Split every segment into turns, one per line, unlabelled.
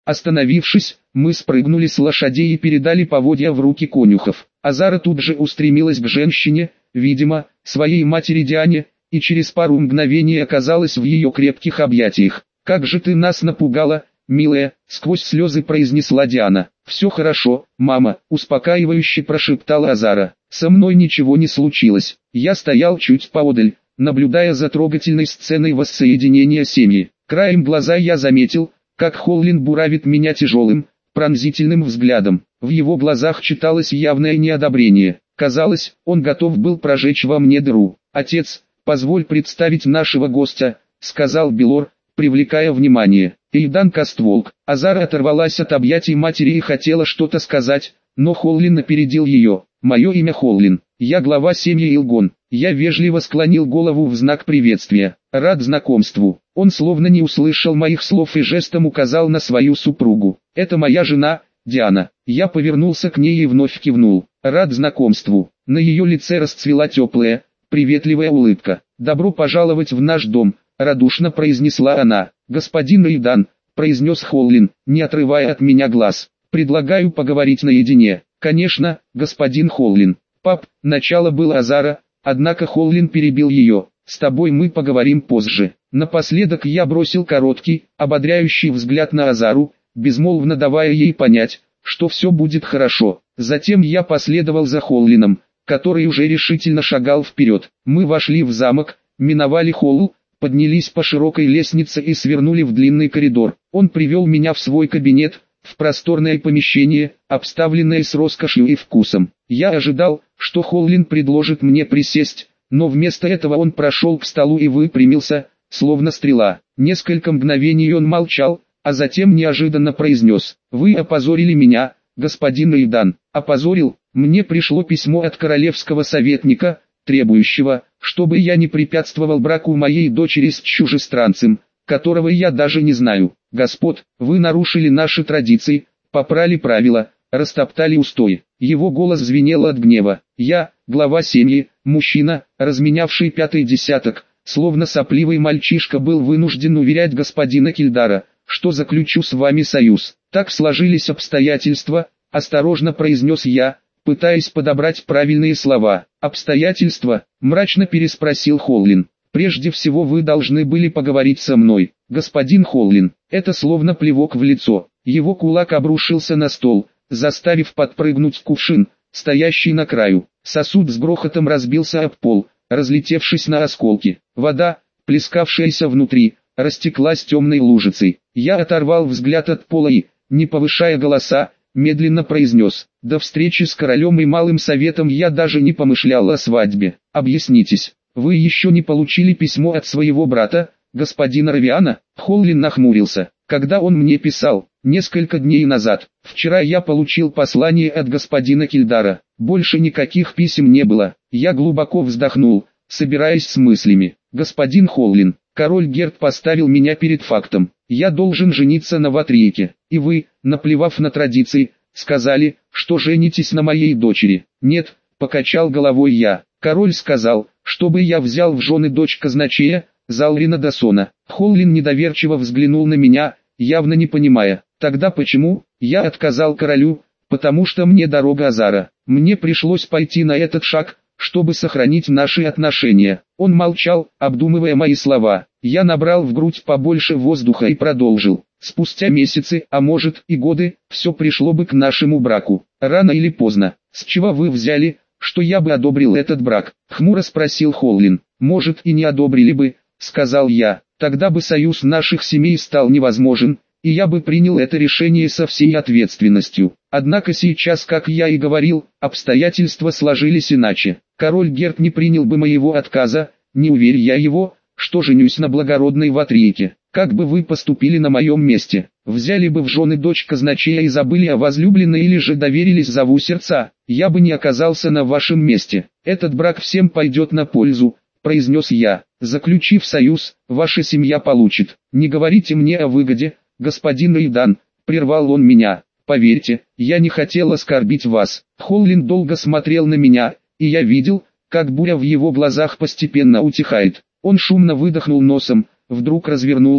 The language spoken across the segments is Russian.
Остановившись, мы спрыгнули с лошадей и передали поводья в руки конюхов. Азара тут же устремилась к женщине, видимо, своей матери Диане, и через пару мгновений оказалась в ее крепких объятиях. «Как же ты нас напугала, милая!» — сквозь слезы произнесла Диана. «Все хорошо, мама», — успокаивающе прошептала Азара. «Со мной ничего не случилось». Я стоял чуть поодаль, наблюдая за трогательной сценой воссоединения семьи. Краем глаза я заметил, как Холлин буравит меня тяжелым, пронзительным взглядом. В его глазах читалось явное неодобрение. Казалось, он готов был прожечь во мне дыру. «Отец, позволь представить нашего гостя», — сказал Белор, привлекая внимание. Эйдан Кастволк. Азара оторвалась от объятий матери и хотела что-то сказать, но Холлин опередил ее. «Мое имя Холлин. Я глава семьи Илгон». Я вежливо склонил голову в знак приветствия. «Рад знакомству». Он словно не услышал моих слов и жестом указал на свою супругу. «Это моя жена, Диана». Я повернулся к ней и вновь кивнул. «Рад знакомству». На ее лице расцвела теплая, приветливая улыбка. «Добро пожаловать в наш дом», — радушно произнесла она. «Господин Эйдан», — произнес Холлин, не отрывая от меня глаз. «Предлагаю поговорить наедине». «Конечно, господин Холлин». «Пап», — начало было Азара, однако Холлин перебил ее. «С тобой мы поговорим позже». Напоследок я бросил короткий, ободряющий взгляд на Азару, безмолвно давая ей понять, что все будет хорошо. Затем я последовал за Холлином, который уже решительно шагал вперед. Мы вошли в замок, миновали холл, поднялись по широкой лестнице и свернули в длинный коридор. Он привел меня в свой кабинет, в просторное помещение, обставленное с роскошью и вкусом. Я ожидал, что Холлин предложит мне присесть, но вместо этого он прошел к столу и выпрямился, словно стрела. Несколько мгновений он молчал, а затем неожиданно произнес: «Вы опозорили меня, господин Эйдан». «Опозорил? Мне пришло письмо от королевского советника, требующего, чтобы я не препятствовал браку моей дочери с чужестранцем, которого я даже не знаю. Господ, вы нарушили наши традиции, попрали правила, растоптали устои». Его голос звенел от гнева. Я, глава семьи, мужчина, разменявший пятый десяток, словно сопливый мальчишка, был вынужден уверять господина Кильдара, что заключу с вами союз. «Так сложились обстоятельства», — осторожно произнес я, пытаясь подобрать правильные слова. «Обстоятельства?» — мрачно переспросил Холлин. «Прежде всего вы должны были поговорить со мной, господин Холлин». Это словно плевок в лицо. Его кулак обрушился на стол, заставив подпрыгнуть кувшин, стоящий на краю. Сосуд с грохотом разбился об пол, разлетевшись на осколки. Вода, плескавшаяся внутри, растеклась темной лужицей. Я оторвал взгляд от пола и, не повышая голоса, медленно произнес: «До встречи с королем и малым советом я даже не помышлял о свадьбе. Объяснитесь, вы еще не получили письмо от своего брата, господина Равиана?» Холлин нахмурился. «Когда он мне писал?» «Несколько дней назад. Вчера я получил послание от господина Кильдара. Больше никаких писем не было». Я глубоко вздохнул, собираясь с мыслями. «Господин Холлин, король Герд поставил меня перед фактом. Я должен жениться на Ватрийке. И вы, наплевав на традиции, сказали, что женитесь на моей дочери». «Нет», — покачал головой я. «Король сказал, чтобы я взял в жены дочь казначея, Залрина Дасона». Холлин недоверчиво взглянул на меня, явно не понимая. «Тогда почему?» Я отказал королю, потому что мне дорога Азара. Мне пришлось пойти на этот шаг, чтобы сохранить наши отношения. Он молчал, обдумывая мои слова. Я набрал в грудь побольше воздуха и продолжил. «Спустя месяцы, а может и годы, все пришло бы к нашему браку. Рано или поздно. С чего вы взяли, что я бы одобрил этот брак?» Хмуро спросил Холлин. «Может и не одобрили бы», — сказал я. «Тогда бы союз наших семей стал невозможен, и я бы принял это решение со всей ответственностью. Однако сейчас, как я и говорил, обстоятельства сложились иначе. Король Герд не принял бы моего отказа, не уверь я его, что женюсь на благородной Ватрийке. Как бы вы поступили на моем месте? Взяли бы в жены дочь казначея и забыли о возлюбленной, или же доверились зову сердца? Я бы не оказался на вашем месте. Этот брак всем пойдет на пользу», — произнес я. «Заключив союз, ваша семья получит. Не говорите мне о выгоде, господин Эйдан», — прервал он меня. «Поверьте, я не хотел оскорбить вас». Холлин долго смотрел на меня, и я видел, как буря в его глазах постепенно утихает. Он шумно выдохнул носом, вдруг развернулся,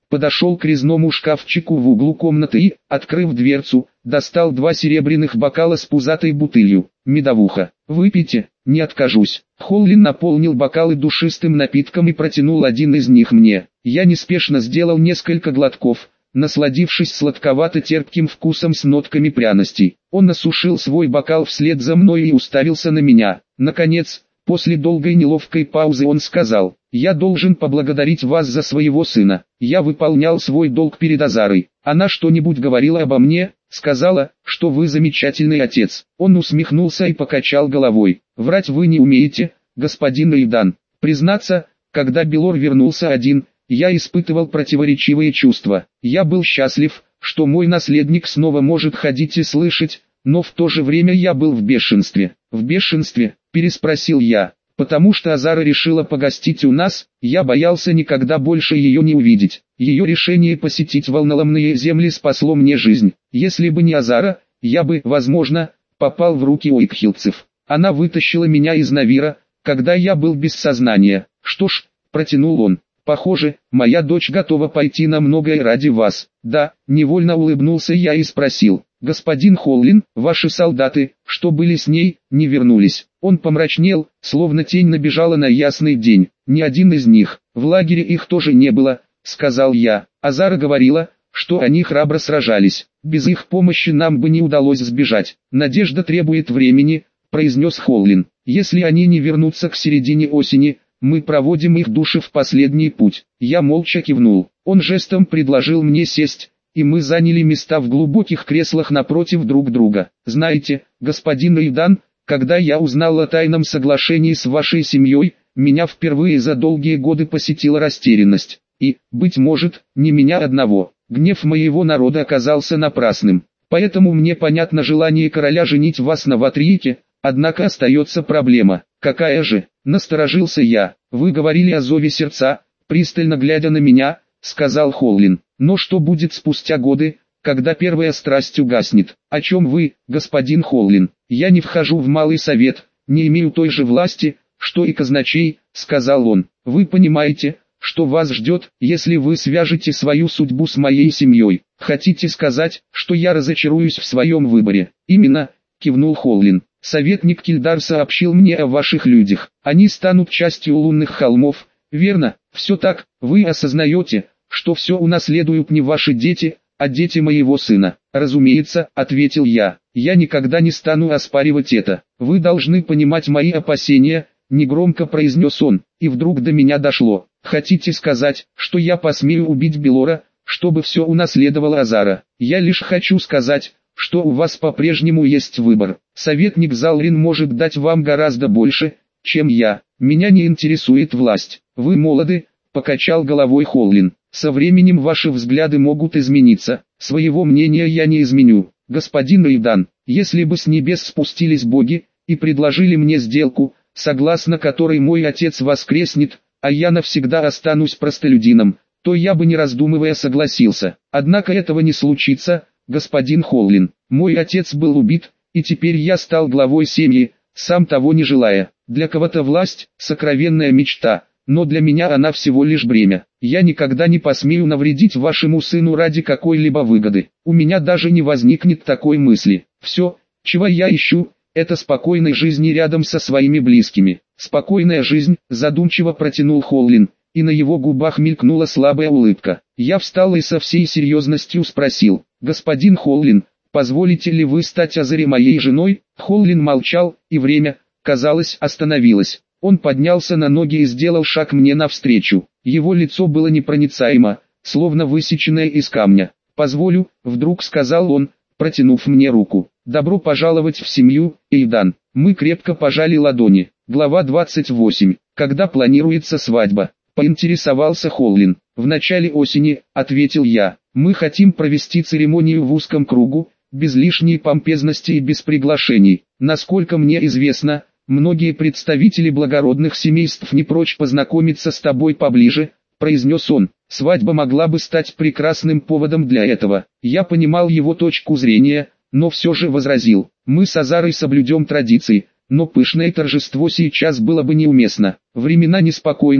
подошел к резному шкафчику в углу комнаты и, открыв дверцу, достал 2 серебряных бокала с пузатой бутылью. «Медовуха, выпейте, не откажусь». Холлин наполнил бокалы душистым напитком и протянул один из них мне. Я неспешно сделал несколько глотков, насладившись сладковато-терпким вкусом с нотками пряностей. Он осушил свой бокал вслед за мной и уставился на меня. Наконец, после долгой неловкой паузы он сказал: «Я должен поблагодарить вас за своего сына. Я выполнял свой долг перед Азарой. Она что-нибудь говорила обо мне?» «Сказала, что вы замечательный отец». Он усмехнулся и покачал головой. «Врать вы не умеете, господин Эйдан». Признаться, когда Белор вернулся один, я испытывал противоречивые чувства. Я был счастлив, что мой наследник снова может ходить и слышать, но в то же время я был в бешенстве. «В бешенстве?» – переспросил я. «Потому что Азара решила погостить у нас, я боялся никогда больше ее не увидеть. Ее решение посетить волноломные земли спасло мне жизнь. Если бы не Азара, я бы, возможно, попал в руки уикхилцев. Она вытащила меня из Навира, когда я был без сознания». «Что ж», – протянул он, – «похоже, моя дочь готова пойти на многое ради вас». «Да», – невольно улыбнулся я и спросил: «Господин Холлин, ваши солдаты, что были с ней, не вернулись?» Он помрачнел, словно тень набежала на ясный день. «Ни один из них, в лагере их тоже не было», — сказал я. Азара говорила, что они храбро сражались. «Без их помощи нам бы не удалось сбежать». «Надежда требует времени», — произнес Холлин. «Если они не вернутся к середине осени, мы проводим их души в последний путь». Я молча кивнул. Он жестом предложил мне сесть, и мы заняли места в глубоких креслах напротив друг друга. «Знаете, господин Эйдан, когда я узнал о тайном соглашении с вашей семьей, меня впервые за долгие годы посетила растерянность. И, быть может, не меня одного. Гнев моего народа оказался напрасным. Поэтому мне понятно желание короля женить вас на Ватрике, однако остается проблема». «Какая же?» – насторожился я. «Вы говорили о зове сердца», пристально глядя на меня, сказал Холлин. «Но что будет спустя годы, когда первая страсть угаснет?» «О чем вы, господин Холлин?» «Я не вхожу в малый совет, не имею той же власти, что и казначей», — сказал он. «Вы понимаете, что вас ждет, если вы свяжете свою судьбу с моей семьей? Хотите сказать, что я разочаруюсь в своем выборе?» «Именно», — кивнул Холлин. «Советник Кильдар сообщил мне о ваших людях. Они станут частью лунных холмов, верно?» «Все так. Вы осознаете, что все унаследуют не ваши дети, а дети моего сына?» «Разумеется», — ответил я. «Я никогда не стану оспаривать это. Вы должны понимать мои опасения», — негромко произнес он, и вдруг до меня дошло. «Хотите сказать, что я посмею убить Белора, чтобы все унаследовала Азара?» «Я лишь хочу сказать, что у вас по-прежнему есть выбор. Советник Залрин может дать вам гораздо больше, чем я. Меня не интересует власть. Вы молоды», — покачал головой Холлин. «Со временем ваши взгляды могут измениться. Своего мнения я не изменю. Господин Эйдан, если бы с небес спустились боги и предложили мне сделку, согласно которой мой отец воскреснет, а я навсегда останусь простолюдином, то я бы не раздумывая согласился. Однако этого не случится, господин Холлин. Мой отец был убит, и теперь я стал главой семьи, сам того не желая. Для кого-то власть – сокровенная мечта, но для меня она всего лишь бремя. Я никогда не посмею навредить вашему сыну ради какой-либо выгоды. У меня даже не возникнет такой мысли. Все, чего я ищу, это спокойной жизни рядом со своими близкими». «Спокойная жизнь», задумчиво протянул Холлин, и на его губах мелькнула слабая улыбка. Я встал и со всей серьезностью спросил: «Господин Холлин, позволите ли вы стать Азаре моей женой?» Холлин молчал, и время, казалось, остановилось. Он поднялся на ноги и сделал шаг мне навстречу. Его лицо было непроницаемо, словно высеченное из камня. «Позволю», — вдруг сказал он, протянув мне руку. «Добро пожаловать в семью, Эйдан». Мы крепко пожали ладони. Глава 28. «Когда планируется свадьба?» — поинтересовался Холлин. «В начале осени», — ответил я. «Мы хотим провести церемонию в узком кругу, без лишней помпезности и без приглашений. Насколько мне известно, многие представители благородных семейств не прочь познакомиться с тобой поближе», — произнес он. «Свадьба могла бы стать прекрасным поводом для этого». Я понимал его точку зрения, но все же возразил: «Мы с Азарой соблюдем традиции, но пышное торжество сейчас было бы неуместно. Времена неспокойные,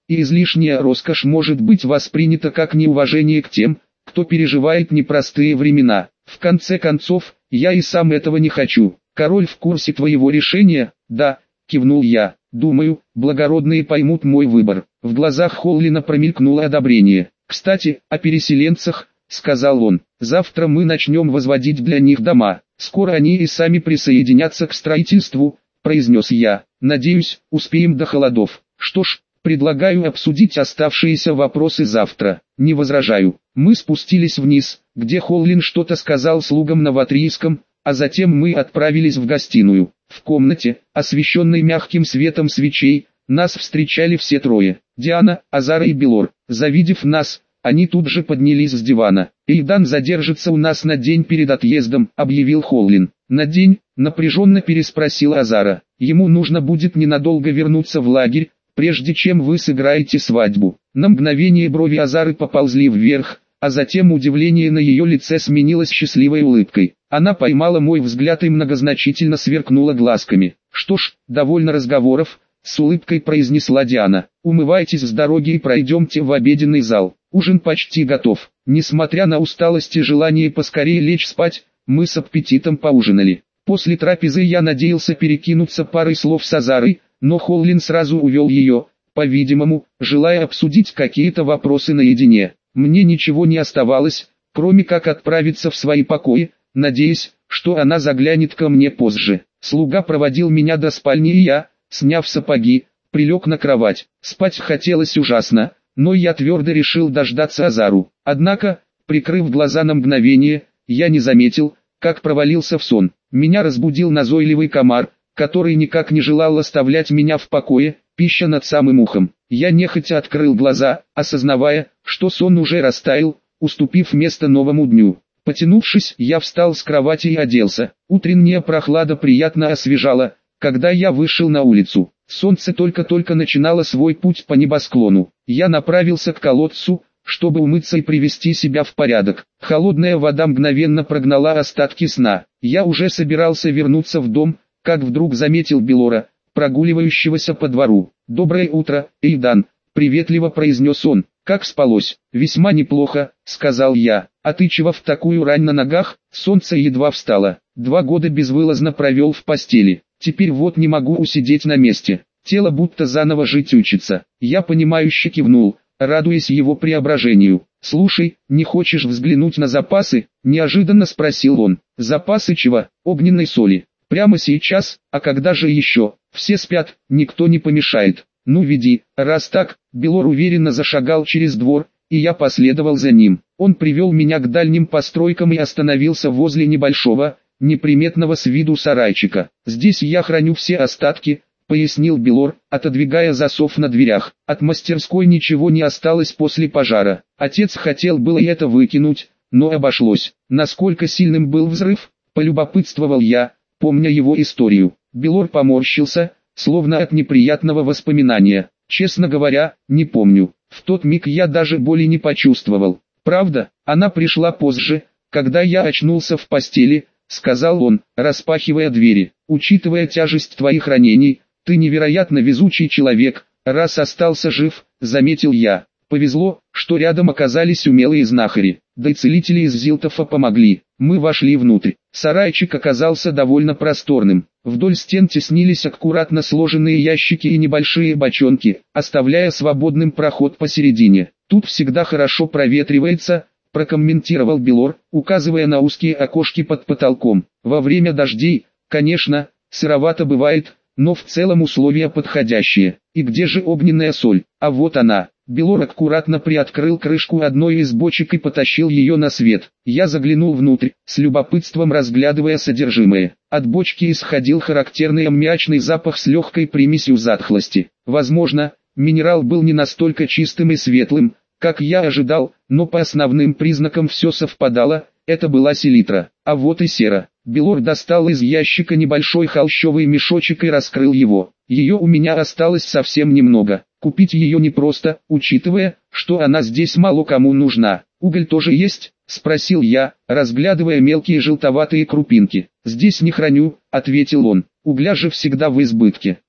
и излишняя роскошь может быть воспринята как неуважение к тем, кто переживает непростые времена. В конце концов, я и сам этого не хочу. Король в курсе твоего решения? Да, кивнул я. Думаю, благородные поймут мой выбор. В глазах Холлина промелькнуло одобрение. Кстати, о переселенцах, сказал он. Завтра мы начнем возводить для них дома. Скоро они и сами присоединятся к строительству, произнес я. Надеюсь, успеем до холодов. Что ж, предлагаю обсудить оставшиеся вопросы завтра. Не возражаю. Мы спустились вниз, где Холлин что-то сказал слугам на ватрийском, а затем мы отправились в гостиную. В комнате, освещенной мягким светом свечей, нас встречали все трое. Диана, Азара и Белор. Завидев нас, они тут же поднялись с дивана. «Эйдан задержится у нас на день перед отъездом», — объявил Холлин. «На день?» — напряженно переспросил Азара. «Ему нужно будет ненадолго вернуться в лагерь, прежде чем вы сыграете свадьбу». На мгновение брови Азары поползли вверх, а затем удивление на ее лице сменилось счастливой улыбкой. Она поймала мой взгляд и многозначительно сверкнула глазками. «Что ж, довольно разговоров», — с улыбкой произнесла Диана. «Умывайтесь с дороги и пройдемте в обеденный зал. Ужин почти готов». Несмотря на усталость и желание поскорее лечь спать, мы с аппетитом поужинали. После трапезы я надеялся перекинуться парой слов с Азарой, но Холлин сразу увел ее, по-видимому, желая обсудить какие-то вопросы наедине. Мне ничего не оставалось, кроме как отправиться в свои покои, надеясь, что она заглянет ко мне позже. Слуга проводил меня до спальни и я, сняв сапоги, прилег на кровать. Спать хотелось ужасно, но я твердо решил дождаться Азару. Однако, прикрыв глаза на мгновение, я не заметил, как провалился в сон. Меня разбудил назойливый комар, который никак не желал оставлять меня в покое, пища над самым ухом. Я нехотя открыл глаза, осознавая, что сон уже растаял, уступив место новому дню. Потянувшись, я встал с кровати и оделся. Утренняя прохлада приятно освежала, когда я вышел на улицу. Солнце только-только начинало свой путь по небосклону. Я направился к колодцу, чтобы умыться и привести себя в порядок. Холодная вода мгновенно прогнала остатки сна. Я уже собирался вернуться в дом, как вдруг заметил Белора, прогуливающегося по двору. «Доброе утро, Эйдан», — приветливо произнес он. «Как спалось?» «Весьма неплохо», — сказал я. «А ты чего в такую рань на ногах?» Солнце едва встало. 2 года безвылазно провел в постели. Теперь вот не могу усидеть на месте. Тело будто заново жить учится. Я понимающе кивнул, радуясь его преображению. «Слушай, не хочешь взглянуть на запасы?» – неожиданно спросил он. «Запасы чего? Огненной соли. Прямо сейчас, а когда же еще? Все спят, никто не помешает. Ну веди». Раз так, Белор уверенно зашагал через двор, и я последовал за ним. Он привел меня к дальним постройкам и остановился возле небольшого, неприметного с виду сарайчика. «Здесь я храню все остатки», — пояснил Белор, отодвигая засов на дверях. «От мастерской ничего не осталось после пожара. Отец хотел было и это выкинуть, но обошлось». «Насколько сильным был взрыв?» — полюбопытствовал я, помня его историю. Белор поморщился, словно от неприятного воспоминания. «Честно говоря, не помню. В тот миг я даже боли не почувствовал. Правда, она пришла позже, когда я очнулся в постели», — сказал он, распахивая двери. «Учитывая тяжесть твоих ранений, ты невероятно везучий человек, раз остался жив», — заметил я. «Повезло, что рядом оказались умелые знахари, да и целители из Зилтофа помогли». Мы вошли внутрь. Сарайчик оказался довольно просторным. Вдоль стен теснились аккуратно сложенные ящики и небольшие бочонки, оставляя свободным проход посередине. «Тут всегда хорошо проветривается», — прокомментировал Белор, указывая на узкие окошки под потолком. «Во время дождей, конечно, сыровато бывает, но в целом условия подходящие. И где же огненная соль? А вот она». Белор аккуратно приоткрыл крышку одной из бочек и потащил ее на свет. Я заглянул внутрь, с любопытством разглядывая содержимое. От бочки исходил характерный аммиачный запах с легкой примесью затхлости. Возможно, минерал был не настолько чистым и светлым, как я ожидал, но по основным признакам все совпадало. Это была селитра, а вот и сера. Белор достал из ящика небольшой холщовый мешочек и раскрыл его. Ее у меня осталось совсем немного. Купить ее непросто, учитывая, что она здесь мало кому нужна. «Уголь тоже есть?» – спросил я, разглядывая мелкие желтоватые крупинки. «Здесь не храню», – ответил он. «Угля же всегда в избытке.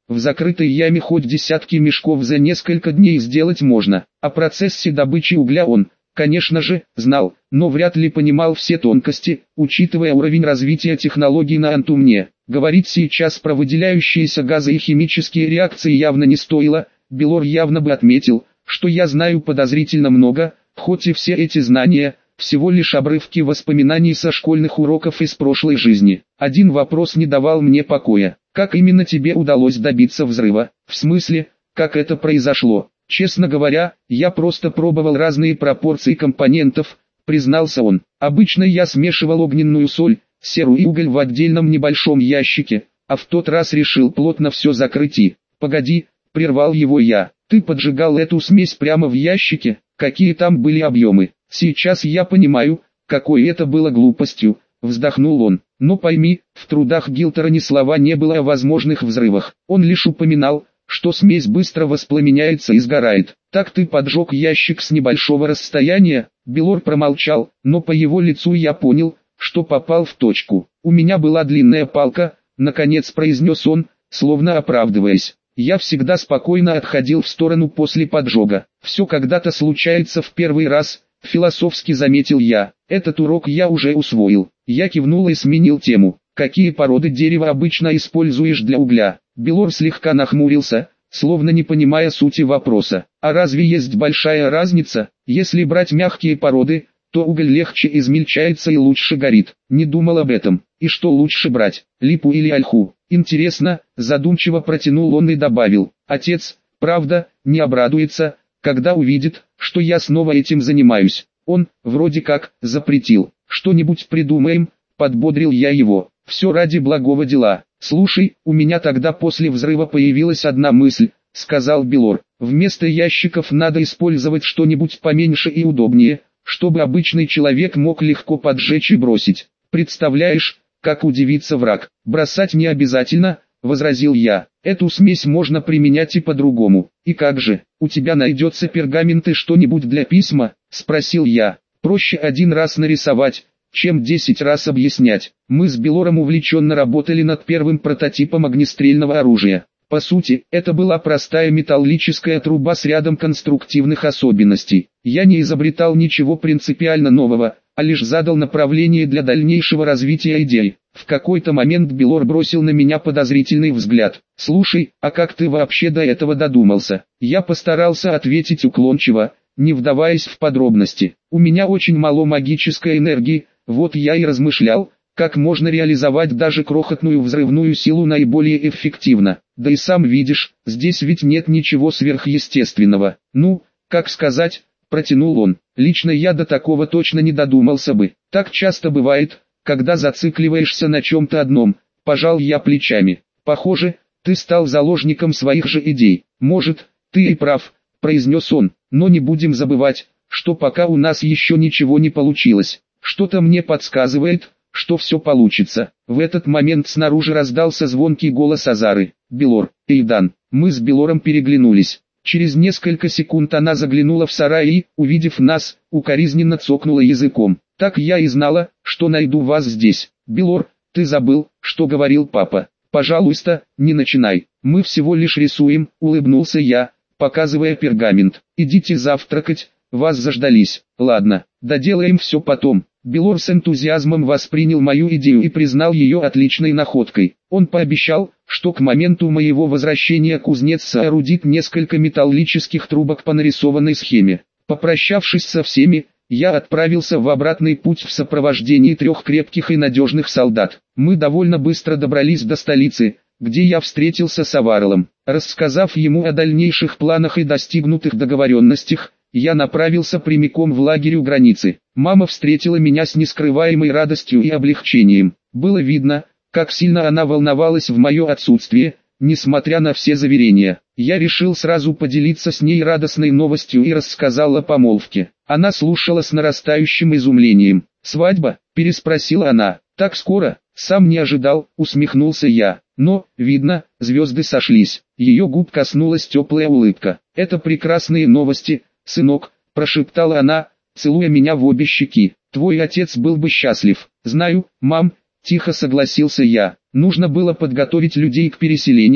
В закрытой яме хоть десятки мешков за несколько дней сделать можно. О процессе добычи угля он, конечно же, знал, но вряд ли понимал все тонкости, учитывая уровень развития технологий на Антумне. Говорить сейчас про выделяющиеся газы и химические реакции явно не стоило. Белор явно бы отметил, что я знаю подозрительно много, хоть и все эти знания – всего лишь обрывки воспоминаний со школьных уроков из прошлой жизни. Один вопрос не давал мне покоя. Как именно тебе удалось добиться взрыва? В смысле, как это произошло? Честно говоря, я просто пробовал разные пропорции компонентов, признался он. Обычно я смешивал огненную соль, серу и уголь в отдельном небольшом ящике, а в тот раз решил плотно все закрыть и... Погоди, прервал его я. Ты поджигал эту смесь прямо в ящике? Какие там были объемы? Сейчас я понимаю, какой это было глупостью, вздохнул он. Но пойми, в трудах Гилтера ни слова не было о возможных взрывах. Он лишь упоминал, что смесь быстро воспламеняется и сгорает. Так ты поджег ящик с небольшого расстояния? Белор промолчал, но по его лицу я понял, что попал в точку. У меня была длинная палка, наконец произнес он, словно оправдываясь. Я всегда спокойно отходил в сторону после поджога. Все когда-то случается в первый раз, философски заметил я. Этот урок я уже усвоил. Я кивнул и сменил тему. Какие породы дерева обычно используешь для угля? Белор слегка нахмурился, словно не понимая сути вопроса. А разве есть большая разница? Если брать мягкие породы, то уголь легче измельчается и лучше горит. Не думал об этом. И что лучше брать, липу или ольху? Интересно, задумчиво протянул он и добавил. Отец, правда, не обрадуется, когда увидит, что я снова этим занимаюсь. Он, вроде как, запретил. Что-нибудь придумаем, подбодрил я его. Все ради благого дела. Слушай, у меня тогда после взрыва появилась одна мысль, сказал Белор. Вместо ящиков надо использовать что-нибудь поменьше и удобнее, чтобы обычный человек мог легко поджечь и бросить. Представляешь, как удивится враг. Бросать не обязательно, возразил я. Эту смесь можно применять и по-другому. И как же, у тебя найдется пергамент и что-нибудь для письма? Спросил я. Проще один раз нарисовать, чем 10 раз объяснять. Мы с Белором увлеченно работали над первым прототипом огнестрельного оружия. По сути, это была простая металлическая труба с рядом конструктивных особенностей. Я не изобретал ничего принципиально нового, а лишь задал направление для дальнейшего развития идей. В какой-то момент Белор бросил на меня подозрительный взгляд. «Слушай, а как ты вообще до этого додумался?» Я постарался ответить уклончиво, не вдаваясь в подробности. «У меня очень мало магической энергии, вот я и размышлял, как можно реализовать даже крохотную взрывную силу наиболее эффективно. Да и сам видишь, здесь ведь нет ничего сверхъестественного. Ну, как сказать, протянул он. Лично я до такого точно не додумался бы. Так часто бывает, когда зацикливаешься на чем-то одном. Пожал я плечами. Похоже, ты стал заложником своих же идей. Может, ты и прав, произнес он. Но не будем забывать, что пока у нас еще ничего не получилось. Что-то мне подсказывает, что все получится. В этот момент снаружи раздался звонкий голос Азары. «Белор, Эйдан». Мы с Белором переглянулись. Через несколько секунд она заглянула в сарай и, увидев нас, укоризненно цокнула языком. «Так я и знала, что найду вас здесь. Белор, ты забыл, что говорил папа. Пожалуйста, не начинай. Мы всего лишь рисуем», — улыбнулся я, показывая пергамент. «Идите завтракать, вас заждались». «Ладно, доделаем все потом». Белор с энтузиазмом воспринял мою идею и признал ее отличной находкой. Он пообещал, что к моменту моего возвращения кузнец соорудит несколько металлических трубок по нарисованной схеме. Попрощавшись со всеми, я отправился в обратный путь в сопровождении 3 крепких и надежных солдат. Мы довольно быстро добрались до столицы, где я встретился с Аварлом. Рассказав ему о дальнейших планах и достигнутых договоренностях, я направился прямиком в лагерь у границы. Мама встретила меня с нескрываемой радостью и облегчением. Было видно, как сильно она волновалась в мое отсутствие, несмотря на все заверения. Я решил сразу поделиться с ней радостной новостью и рассказал о помолвке. Она слушала с нарастающим изумлением. «Свадьба?» – переспросила она. «Так скоро?» «Сам не ожидал», – усмехнулся я. Но, видно, звезды сошлись. Ее губ коснулась теплая улыбка. «Это прекрасные новости, сынок», – прошептала она, целуя меня в обе щеки. «Твой отец был бы счастлив». «Знаю, мам», – тихо согласился я. «Нужно было подготовить людей к переселению,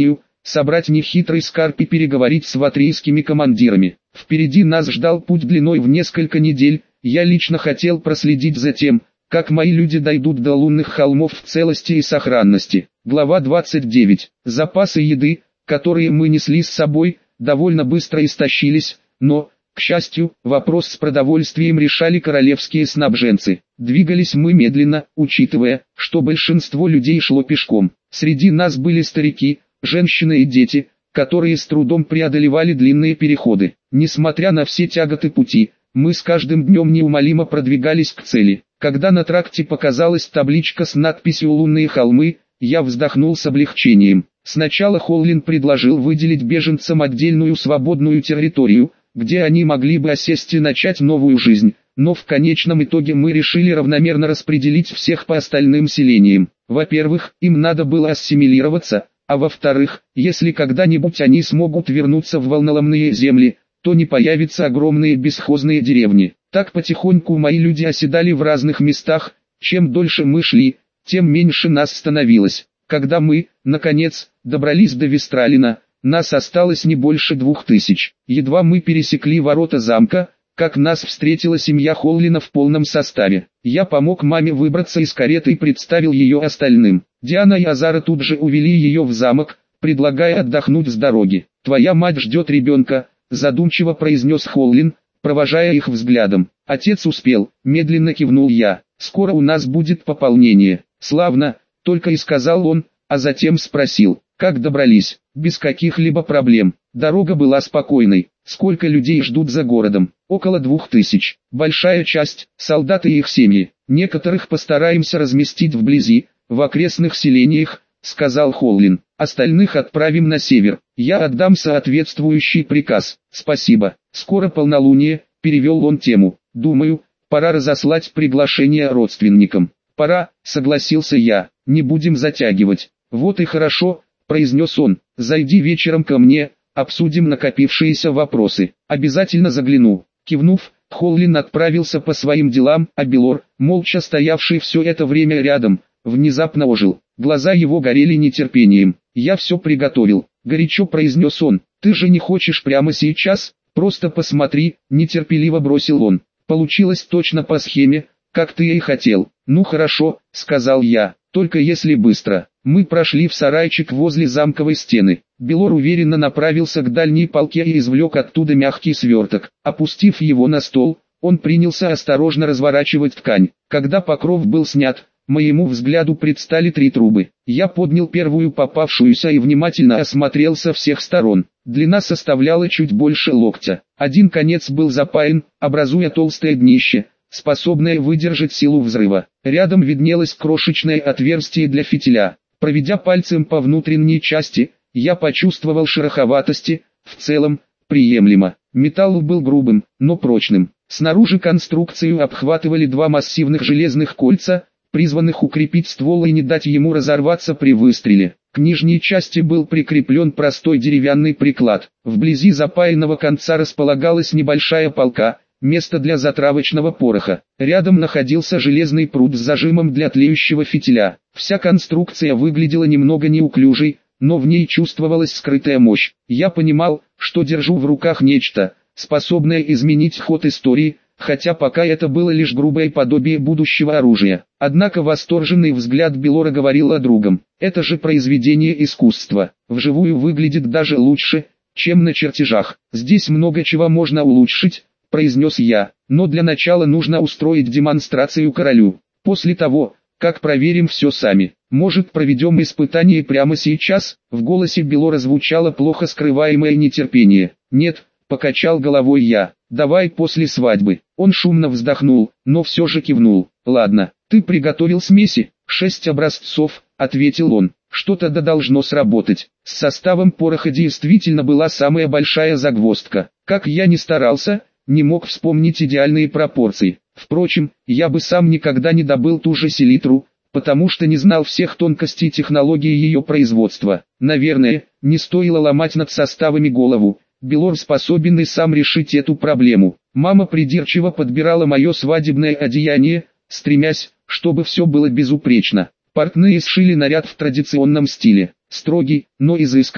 собрать нехитрый скарб и переговорить с ватрийскими командирами. Впереди нас ждал путь длиной в несколько недель, я лично хотел проследить за тем, как мои люди дойдут до лунных холмов в целости и сохранности. Глава 29. Запасы еды, которые мы несли с собой, довольно быстро истощились, но, к счастью, вопрос с продовольствием решали королевские снабженцы. Двигались мы медленно, учитывая, что большинство людей шло пешком. Среди нас были старики, женщины и дети, которые с трудом преодолевали длинные переходы. Несмотря на все тяготы пути, мы с каждым днем неумолимо продвигались к цели. Когда на тракте показалась табличка с надписью «Лунные холмы», я вздохнул с облегчением. Сначала Холлин предложил выделить беженцам отдельную свободную территорию, где они могли бы осесть и начать новую жизнь, но в конечном итоге мы решили равномерно распределить всех по остальным селениям. Во-первых, им надо было ассимилироваться, а во-вторых, если когда-нибудь они смогут вернуться в волноломные земли, то не появятся огромные бесхозные деревни. Так потихоньку мои люди оседали в разных местах, чем дольше мы шли, тем меньше нас становилось. Когда мы, наконец, добрались до Вестралина, нас осталось не больше 2000. Едва мы пересекли ворота замка, как нас встретила семья Холлина в полном составе. Я помог маме выбраться из кареты и представил ее остальным. Диана и Азара тут же увели ее в замок, предлагая отдохнуть с дороги. «Твоя мать ждет ребенка», — задумчиво произнес Холлин, провожая их взглядом. «Отец успел», — медленно кивнул я. «Скоро у нас будет пополнение». «Славно», — только и сказал он, а затем спросил, как добрались. «Без каких-либо проблем. Дорога была спокойной. Сколько людей ждут за городом?» «Около 2000. Большая часть — солдаты и их семьи. Некоторых постараемся разместить вблизи, в окрестных селениях», — сказал Холлин. «Остальных отправим на север. Я отдам соответствующий приказ». «Спасибо. Скоро полнолуние», — перевел он тему. «Думаю, пора разослать приглашение родственникам». «Пора», — согласился я. «Не будем затягивать». «Вот и хорошо», — произнес он. «Зайди вечером ко мне, обсудим накопившиеся вопросы». «Обязательно загляну». Кивнув, Холлин отправился по своим делам, а Белор, молча стоявший все это время рядом, внезапно ожил. Глаза его горели нетерпением. «Я все приготовил», — горячо произнес он. «Ты же не хочешь прямо сейчас? Просто посмотри», — нетерпеливо бросил он. «Получилось точно по схеме, как ты и хотел». «Ну хорошо», — сказал я, — «только если быстро». Мы прошли в сарайчик возле замковой стены. Белор уверенно направился к дальней полке и извлек оттуда мягкий сверток. Опустив его на стол, он принялся осторожно разворачивать ткань. Когда покров был снят, моему взгляду предстали 3 трубы. Я поднял первую попавшуюся и внимательно осмотрел со всех сторон. Длина составляла чуть больше локтя. Один конец был запаян, образуя толстое днище, способное выдержать силу взрыва. Рядом виднелось крошечное отверстие для фитиля. Проведя пальцем по внутренней части, я почувствовал шероховатости, в целом, приемлемо. Металл был грубым, но прочным. Снаружи конструкцию обхватывали 2 массивных железных кольца, призванных укрепить ствол и не дать ему разорваться при выстреле. К нижней части был прикреплен простой деревянный приклад. Вблизи запаянного конца располагалась небольшая полка, место для затравочного пороха. Рядом находился железный прут с зажимом для тлеющего фитиля. Вся конструкция выглядела немного неуклюжей, но в ней чувствовалась скрытая мощь. Я понимал, что держу в руках нечто, способное изменить ход истории, хотя пока это было лишь грубое подобие будущего оружия. Однако восторженный взгляд Белора говорил о другом. Это же произведение искусства. Вживую выглядит даже лучше, чем на чертежах. Здесь много чего можно улучшить, произнес я, но для начала нужно устроить демонстрацию королю. После того, как проверим все сами, может проведем испытание прямо сейчас? В голосе Белора звучало плохо скрываемое нетерпение. Нет, покачал головой я, давай после свадьбы. Он шумно вздохнул, но все же кивнул. Ладно, ты приготовил смеси? 6 образцов, ответил он. Что-то да должно сработать. С составом пороха действительно была самая большая загвоздка. Как я ни старался, не мог вспомнить идеальные пропорции. Впрочем, я бы сам никогда не добыл ту же селитру, потому что не знал всех тонкостей технологии ее производства. Наверное, не стоило ломать над составами голову. Белор способен и сам решить эту проблему. Мама придирчиво подбирала мое свадебное одеяние, стремясь, чтобы все было безупречно. Портные сшили наряд в традиционном стиле, строгий, но изысканный.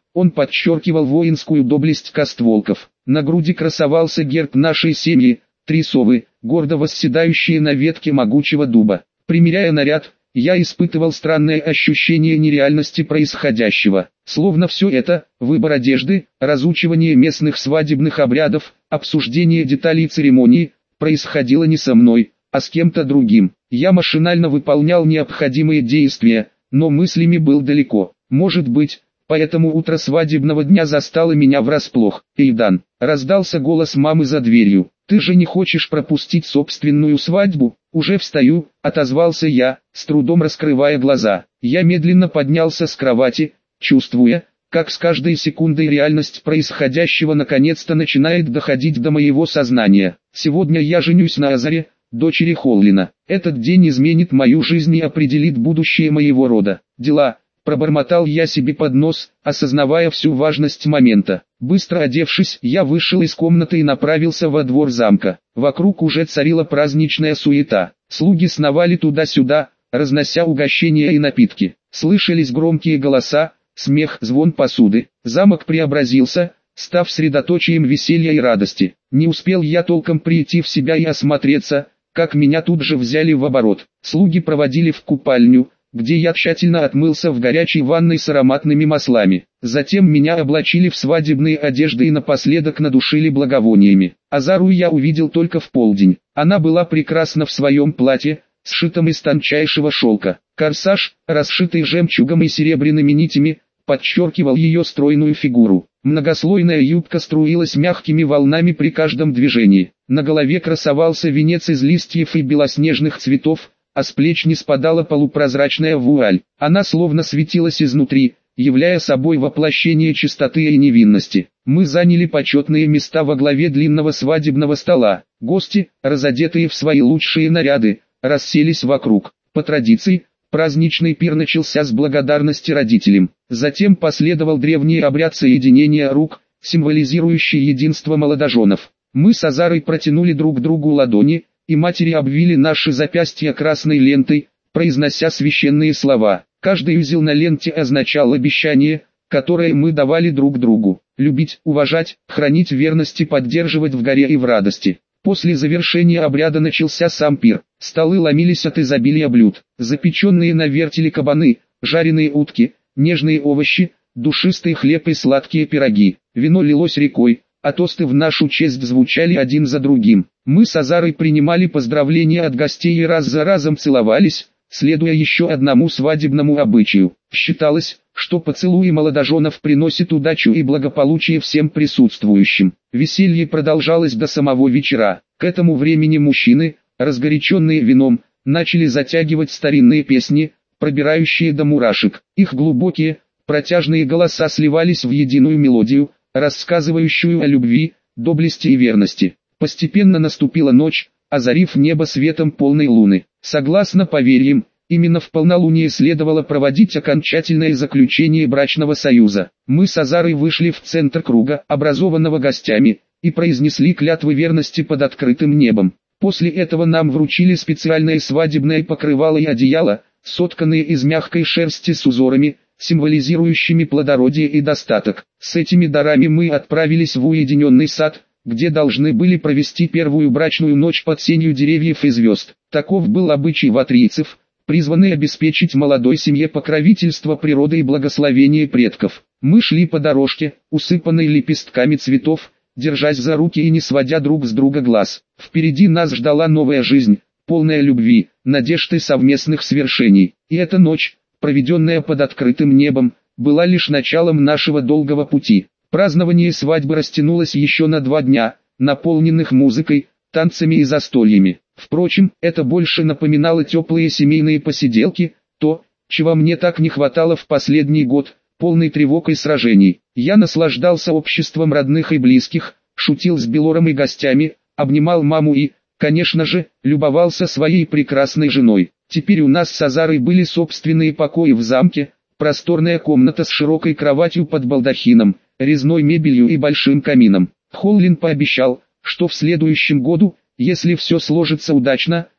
Он подчеркивал воинскую доблесть Костволков. На груди красовался герб нашей семьи, 3 совы, гордо восседающие на ветке могучего дуба. Примеряя наряд, я испытывал странное ощущение нереальности происходящего. Словно все это, выбор одежды, разучивание местных свадебных обрядов, обсуждение деталей церемонии, происходило не со мной, а с кем-то другим. Я машинально выполнял необходимые действия, но мыслями был далеко. Может быть, поэтому утро свадебного дня застало меня врасплох. «Эйдан», — раздался голос мамы за дверью, — «ты же не хочешь пропустить собственную свадьбу?» «Уже встаю», — отозвался я, с трудом раскрывая глаза. Я медленно поднялся с кровати, чувствуя, как с каждой секундой реальность происходящего наконец-то начинает доходить до моего сознания. Сегодня я женюсь на Азаре, дочери Холлина. Этот день изменит мою жизнь и определит будущее моего рода. Дела, пробормотал я себе под нос, осознавая всю важность момента. Быстро одевшись, я вышел из комнаты и направился во двор замка. Вокруг уже царила праздничная суета. Слуги сновали туда-сюда, разнося угощения и напитки. Слышались громкие голоса, смех, звон посуды. Замок преобразился, став средоточием веселья и радости. Не успел я толком прийти в себя и осмотреться, как меня тут же взяли в оборот. Слуги проводили в купальню, где я тщательно отмылся в горячей ванной с ароматными маслами. Затем меня облачили в свадебные одежды и напоследок надушили благовониями. Азару я увидел только в полдень. Она была прекрасна в своем платье, сшитом из тончайшего шелка. Корсаж, расшитый жемчугом и серебряными нитями, подчеркивал ее стройную фигуру. Многослойная юбка струилась мягкими волнами при каждом движении. На голове красовался венец из листьев и белоснежных цветов, а с плеч не спадала полупрозрачная вуаль. Она словно светилась изнутри, являя собой воплощение чистоты и невинности. Мы заняли почетные места во главе длинного свадебного стола. Гости, разодетые в свои лучшие наряды, расселись вокруг. По традиции, праздничный пир начался с благодарности родителям. Затем последовал древний обряд соединения рук, символизирующий единство молодоженов. Мы с Азарой протянули друг другу ладони, и матери обвили наши запястья красной лентой, произнося священные слова. Каждый узел на ленте означал обещание, которое мы давали друг другу: любить, уважать, хранить верность и поддерживать в горе и в радости. После завершения обряда начался сам пир. Столы ломились от изобилия блюд. Запеченные на вертеле кабаны, жареные утки, нежные овощи, душистый хлеб и сладкие пироги. Вино лилось рекой, а тосты в нашу честь звучали один за другим. Мы с Азарой принимали поздравления от гостей и раз за разом целовались, следуя еще одному свадебному обычаю. Считалось, что поцелуи молодоженов приносят удачу и благополучие всем присутствующим. Веселье продолжалось до самого вечера. К этому времени мужчины, разгоряченные вином, начали затягивать старинные песни, пробирающие до мурашек. Их глубокие, протяжные голоса сливались в единую мелодию, рассказывающую о любви, доблести и верности. Постепенно наступила ночь, озарив небо светом полной луны. Согласно поверьям, именно в полнолуние следовало проводить окончательное заключение брачного союза. Мы с Азарой вышли в центр круга, образованного гостями, и произнесли клятвы верности под открытым небом. После этого нам вручили специальное свадебное покрывало и одеяло, сотканные из мягкой шерсти с узорами, символизирующими плодородие и достаток. С этими дарами мы отправились в уединенный сад, где должны были провести первую брачную ночь под сенью деревьев и звезд. Таков был обычай ватрийцев, призванный обеспечить молодой семье покровительство природы и благословение предков. Мы шли по дорожке, усыпанной лепестками цветов, держась за руки и не сводя друг с друга глаз. Впереди нас ждала новая жизнь, полная любви, надежд и совместных свершений. И эта ночь, проведенная под открытым небом, была лишь началом нашего долгого пути. Празднование свадьбы растянулось еще на 2 дня, наполненных музыкой, танцами и застольями. Впрочем, это больше напоминало теплые семейные посиделки, то, чего мне так не хватало в последний год, полный тревог и сражений. Я наслаждался обществом родных и близких, шутил с Белором и гостями, обнимал маму и, конечно же, любовался своей прекрасной женой. Теперь у нас с Азарой были собственные покои в замке, просторная комната с широкой кроватью под балдахином, резной мебелью и большим камином. Холлин пообещал, что в следующем году, если все сложится удачно,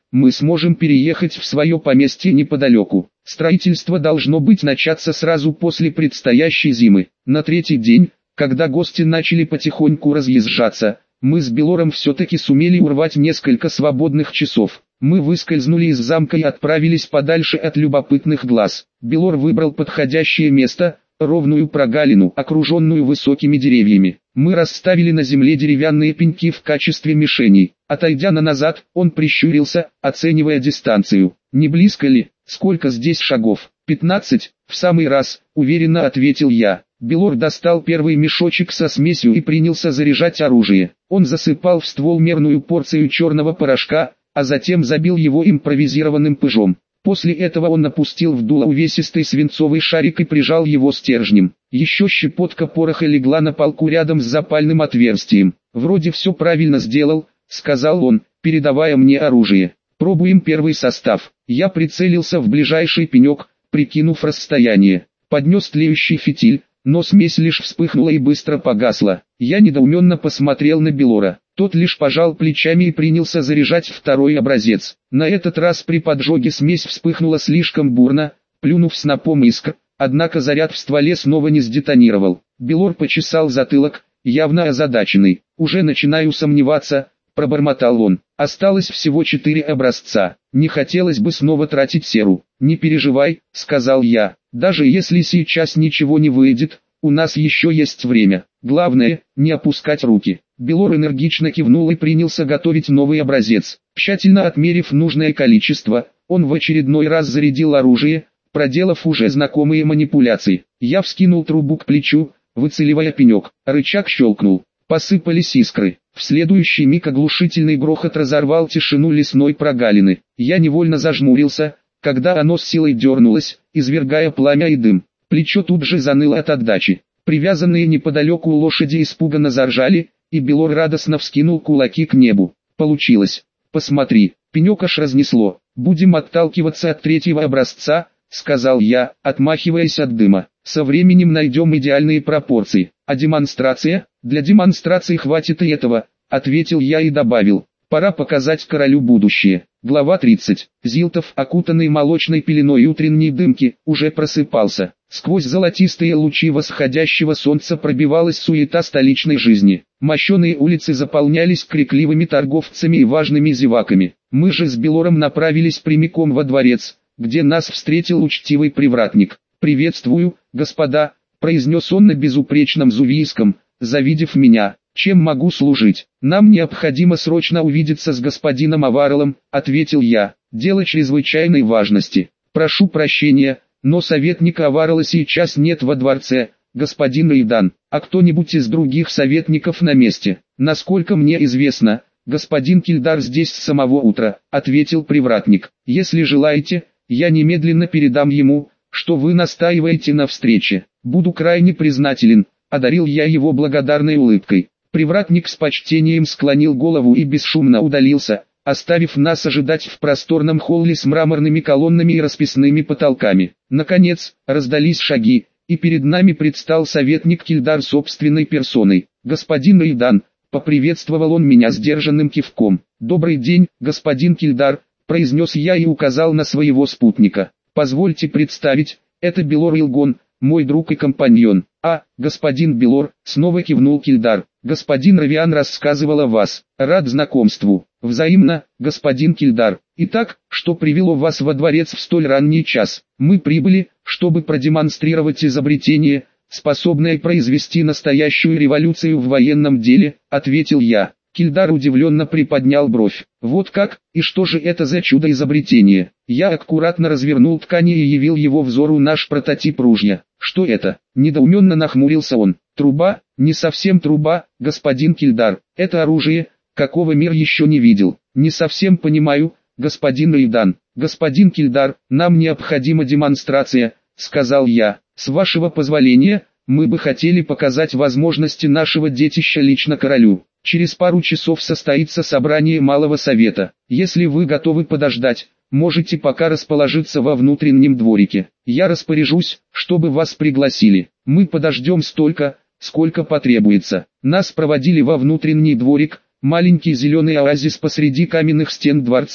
мы сможем переехать в свое поместье неподалеку. Строительство должно быть начаться сразу после предстоящей зимы. На третий день, когда гости начали потихоньку разъезжаться, мы с Белором все-таки сумели урвать несколько свободных часов. Мы выскользнули из замка и отправились подальше от любопытных глаз. Белор выбрал подходящее место, ровную прогалину, окруженную высокими деревьями. Мы расставили на земле деревянные пеньки в качестве мишеней. Отойдя назад, он прищурился, оценивая дистанцию. «Не близко ли? Сколько здесь шагов?» «15, в самый раз», уверенно ответил я. Белор достал первый мешочек со смесью и принялся заряжать оружие. Он засыпал в ствол мерную порцию черного порошка, а затем забил его импровизированным пыжом. После этого он опустил в дуло увесистый свинцовый шарик и прижал его стержнем. Еще щепотка пороха легла на полку рядом с запальным отверстием. «Вроде все правильно сделал», — сказал он, передавая мне оружие. «Пробуем первый состав». Я прицелился в ближайший пенек, прикинув расстояние. Поднес тлеющий фитиль, но смесь лишь вспыхнула и быстро погасла. Я недоуменно посмотрел на Белора. Тот лишь пожал плечами и принялся заряжать второй образец. На этот раз при поджоге смесь вспыхнула слишком бурно, плюнув снопом искр, однако заряд в стволе снова не сдетонировал. Белор почесал затылок, явно озадаченный. «Уже начинаю сомневаться», — пробормотал он. «Осталось всего 4 образца. Не хотелось бы снова тратить серу». «Не переживай», — сказал я. «Даже если сейчас ничего не выйдет, у нас еще есть время. Главное, не опускать руки». Белор энергично кивнул и принялся готовить новый образец. Тщательно отмерив нужное количество, он в очередной раз зарядил оружие, проделав уже знакомые манипуляции. Я вскинул трубу к плечу, выцеливая пенек. Рычаг щелкнул. Посыпались искры. В следующий миг оглушительный грохот разорвал тишину лесной прогалины. Я невольно зажмурился, когда оно с силой дернулось, извергая пламя и дым. Плечо тут же заныло от отдачи. Привязанные неподалеку лошади испуганно заржали, и Белор радостно вскинул кулаки к небу. «Получилось. Посмотри, пенек аж разнесло. Будем отталкиваться от третьего образца», — сказал я, отмахиваясь от дыма. «Со временем найдем идеальные пропорции. А демонстрация? Для демонстрации хватит и этого», — ответил я и добавил. «Пора показать королю будущее». Глава 30. Зилтов, окутанный молочной пеленой утренней дымки, уже просыпался. Сквозь золотистые лучи восходящего солнца пробивалась суета столичной жизни. Мощеные улицы заполнялись крикливыми торговцами и важными зеваками. Мы же с Белором направились прямиком во дворец, где нас встретил учтивый привратник. «Приветствую, господа», — произнес он на безупречном зувийском, завидев меня. «Чем могу служить?» «Нам необходимо срочно увидеться с господином Аварелом», — ответил я. «Дело чрезвычайной важности. Прошу прощения, но советника Аварела сейчас нет во дворце, господин Рейдан. А кто-нибудь из других советников на месте?» «Насколько мне известно, господин Кильдар здесь с самого утра», — ответил привратник. «Если желаете, я немедленно передам ему, что вы настаиваете на встрече. Буду крайне признателен», — одарил я его благодарной улыбкой. Привратник с почтением склонил голову и бесшумно удалился, оставив нас ожидать в просторном холле с мраморными колоннами и расписными потолками. Наконец, раздались шаги, и перед нами предстал советник Кильдар собственной персоной. «Господин Рейдан», — поприветствовал он меня сдержанным кивком. «Добрый день, господин Кильдар», — произнес я и указал на своего спутника. «Позвольте представить, это Белор Илгон, мой друг и компаньон». «А, господин Белор», — снова кивнул Кильдар. «Господин Равиан рассказывал о вас. Рад знакомству». «Взаимно, господин Кильдар. Итак, что привело вас во дворец в столь ранний час?» «Мы прибыли, чтобы продемонстрировать изобретение, способное произвести настоящую революцию в военном деле», — ответил я. Кильдар удивленно приподнял бровь. «Вот как? И что же это за чудо-изобретение?» Я аккуратно развернул ткань и явил его взору наш прототип ружья. «Что это?» — недоуменно нахмурился он. «Труба? Не совсем труба, господин Кильдар. Это оружие, какого мир еще не видел». «Не совсем понимаю, господин Рейдан». «Господин Кильдар, нам необходима демонстрация», — сказал я. «С вашего позволения, мы бы хотели показать возможности нашего детища лично королю. Через пару часов состоится собрание Малого Совета. Если вы готовы подождать, можете пока расположиться во внутреннем дворике. Я распоряжусь, чтобы вас пригласили. Мы подождем столько, сколько потребуется». Нас проводили во внутренний дворик, маленький зеленый оазис посреди каменных стен дворца.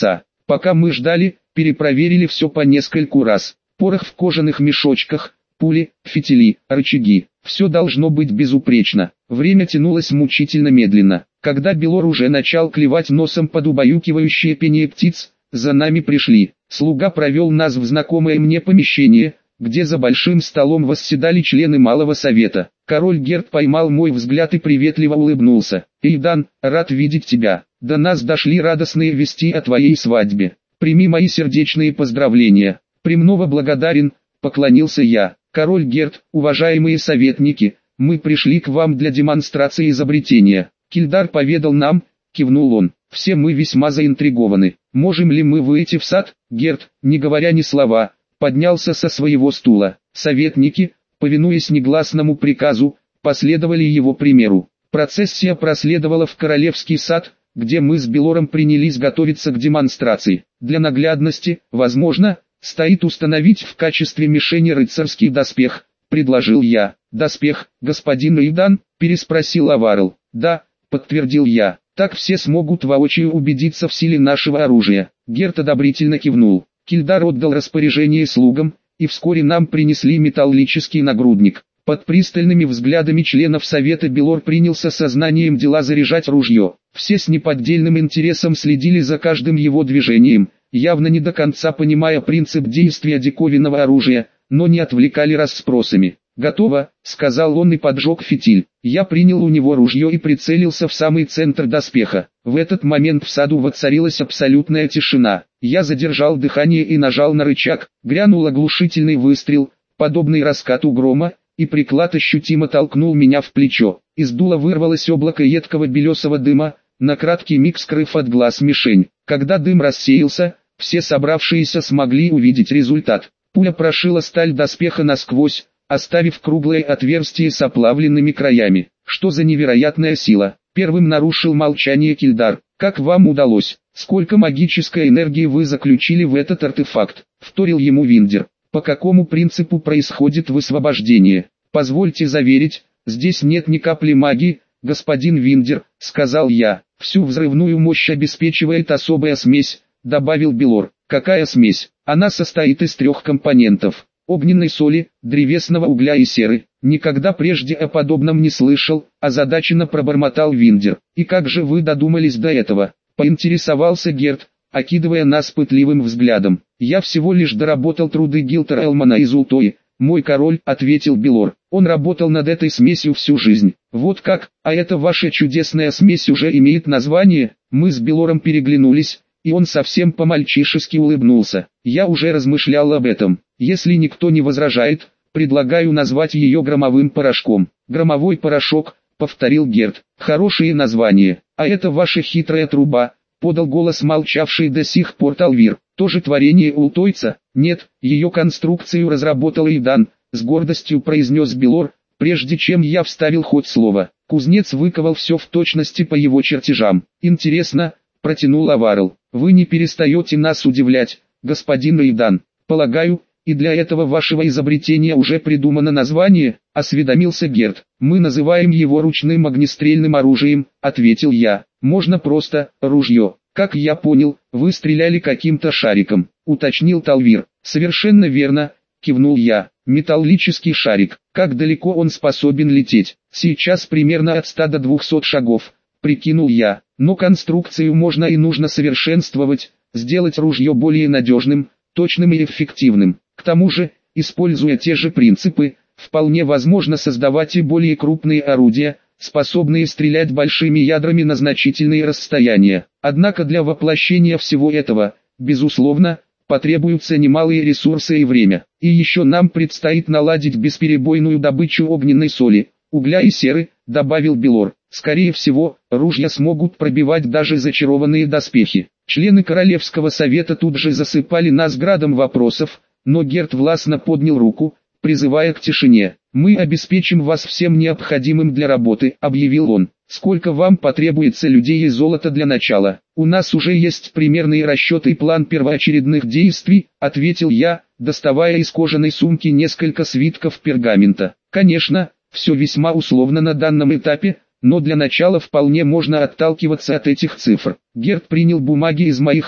Пока мы ждали, перепроверили все по нескольку раз. Порох в кожаных мешочках, пули, фитили, рычаги. Все должно быть безупречно. Время тянулось мучительно медленно. Когда Белор уже начал клевать носом под убаюкивающее пение птиц, за нами пришли. Слуга провел нас в знакомое мне помещение, где за большим столом восседали члены Малого Совета. Король Герд поймал мой взгляд и приветливо улыбнулся. «Эйдан, рад видеть тебя. До нас дошли радостные вести о твоей свадьбе. Прими мои сердечные поздравления». «Премного благодарен», — поклонился я. «Король Герд, уважаемые советники, мы пришли к вам для демонстрации изобретения. Кильдар поведал нам», — кивнул он. «Все мы весьма заинтригованы. Можем ли мы выйти в сад?» Герд, не говоря ни слова, поднялся со своего стула. Советники, повинуясь негласному приказу, последовали его примеру. Процессия проследовала в королевский сад, где мы с Белором принялись готовиться к демонстрации. Для наглядности, возможно, стоит установить в качестве мишени рыцарский доспех, предложил я. «Доспех, господин Эйдан?» – переспросил Аварл. «Да», – подтвердил я. «Так все смогут воочию убедиться в силе нашего оружия». Герд одобрительно кивнул. Кильдар отдал распоряжение слугам, и вскоре нам принесли металлический нагрудник. Под пристальными взглядами членов Совета Белор принялся сознанием дела заряжать ружье. Все с неподдельным интересом следили за каждым его движением, явно не до конца понимая принцип действия диковинного оружия, но не отвлекали расспросами. «Готово», — сказал он и поджег фитиль. Я принял у него ружье и прицелился в самый центр доспеха. В этот момент в саду воцарилась абсолютная тишина. Я задержал дыхание и нажал на рычаг. Грянул оглушительный выстрел, подобный раскату грома, и приклад ощутимо толкнул меня в плечо. Из дула вырвалось облако едкого белесого дыма, на краткий миг скрыв от глаз мишень. Когда дым рассеялся, все собравшиеся смогли увидеть результат. Пуля прошила сталь доспеха насквозь, оставив круглое отверстие с оплавленными краями. «Что за невероятная сила!» Первым нарушил молчание Кильдар. «Как вам удалось? Сколько магической энергии вы заключили в этот артефакт?» Вторил ему Виндер. «По какому принципу происходит высвобождение?» «Позвольте заверить, здесь нет ни капли магии, господин Виндер», — сказал я. «Всю взрывную мощь обеспечивает особая смесь», — добавил Белор. «Какая смесь?» «Она состоит из 3 компонентов: огненной соли, древесного угля и серы». «Никогда прежде о подобном не слышал», — озадаченно пробормотал Виндер. «И как же вы додумались до этого?» — поинтересовался Герд, окидывая нас пытливым взглядом. «Я всего лишь доработал труды Гилтера Элмана из Ултои, мой король», — ответил Белор. «Он работал над этой смесью всю жизнь». «Вот как? А эта ваша чудесная смесь уже имеет название?» Мы с Белором переглянулись, и он совсем по-мальчишески улыбнулся. «Я уже размышлял об этом. Если никто не возражает, предлагаю назвать ее громовым порошком». «Громовой порошок», — повторил Герд. «Хорошее название. А это ваша хитрая труба», — подал голос молчавший до сих пор Талвир. «Тоже творение ултойца?» «Нет, ее конструкцию разработал Эйдан», — с гордостью произнес Белор, прежде чем я вставил хоть слово. «Кузнец выковал все в точности по его чертежам». «Интересно», — протянул Аварл. «Вы не перестаете нас удивлять, господин Эйдан. Полагаю, и для этого вашего изобретения уже придумано название?» — осведомился Герд. «Мы называем его ручным огнестрельным оружием», — ответил я. «Можно просто ружье». «Как я понял, вы стреляли каким-то шариком», — уточнил Талвир. «Совершенно верно», — кивнул я. «Металлический шарик. Как далеко он способен лететь?» «Сейчас примерно от 100 до 200 шагов», — прикинул я. «Но конструкцию можно и нужно совершенствовать, сделать ружье более надежным, точным и эффективным. К тому же, используя те же принципы, вполне возможно создавать и более крупные орудия, способные стрелять большими ядрами на значительные расстояния. Однако для воплощения всего этого, безусловно, потребуются немалые ресурсы и время. И еще нам предстоит наладить бесперебойную добычу огненной соли, угля и серы», — добавил Белор. «Скорее всего, ружья смогут пробивать даже зачарованные доспехи». Члены Королевского совета тут же засыпали нас градом вопросов, но Герд властно поднял руку, призывая к тишине. «Мы обеспечим вас всем необходимым для работы», — объявил он. «Сколько вам потребуется людей и золота для начала?» «У нас уже есть примерные расчеты и план первоочередных действий», — ответил я, доставая из кожаной сумки несколько свитков пергамента. «Конечно, все весьма условно на данном этапе, но для начала вполне можно отталкиваться от этих цифр». Герд принял бумаги из моих рук,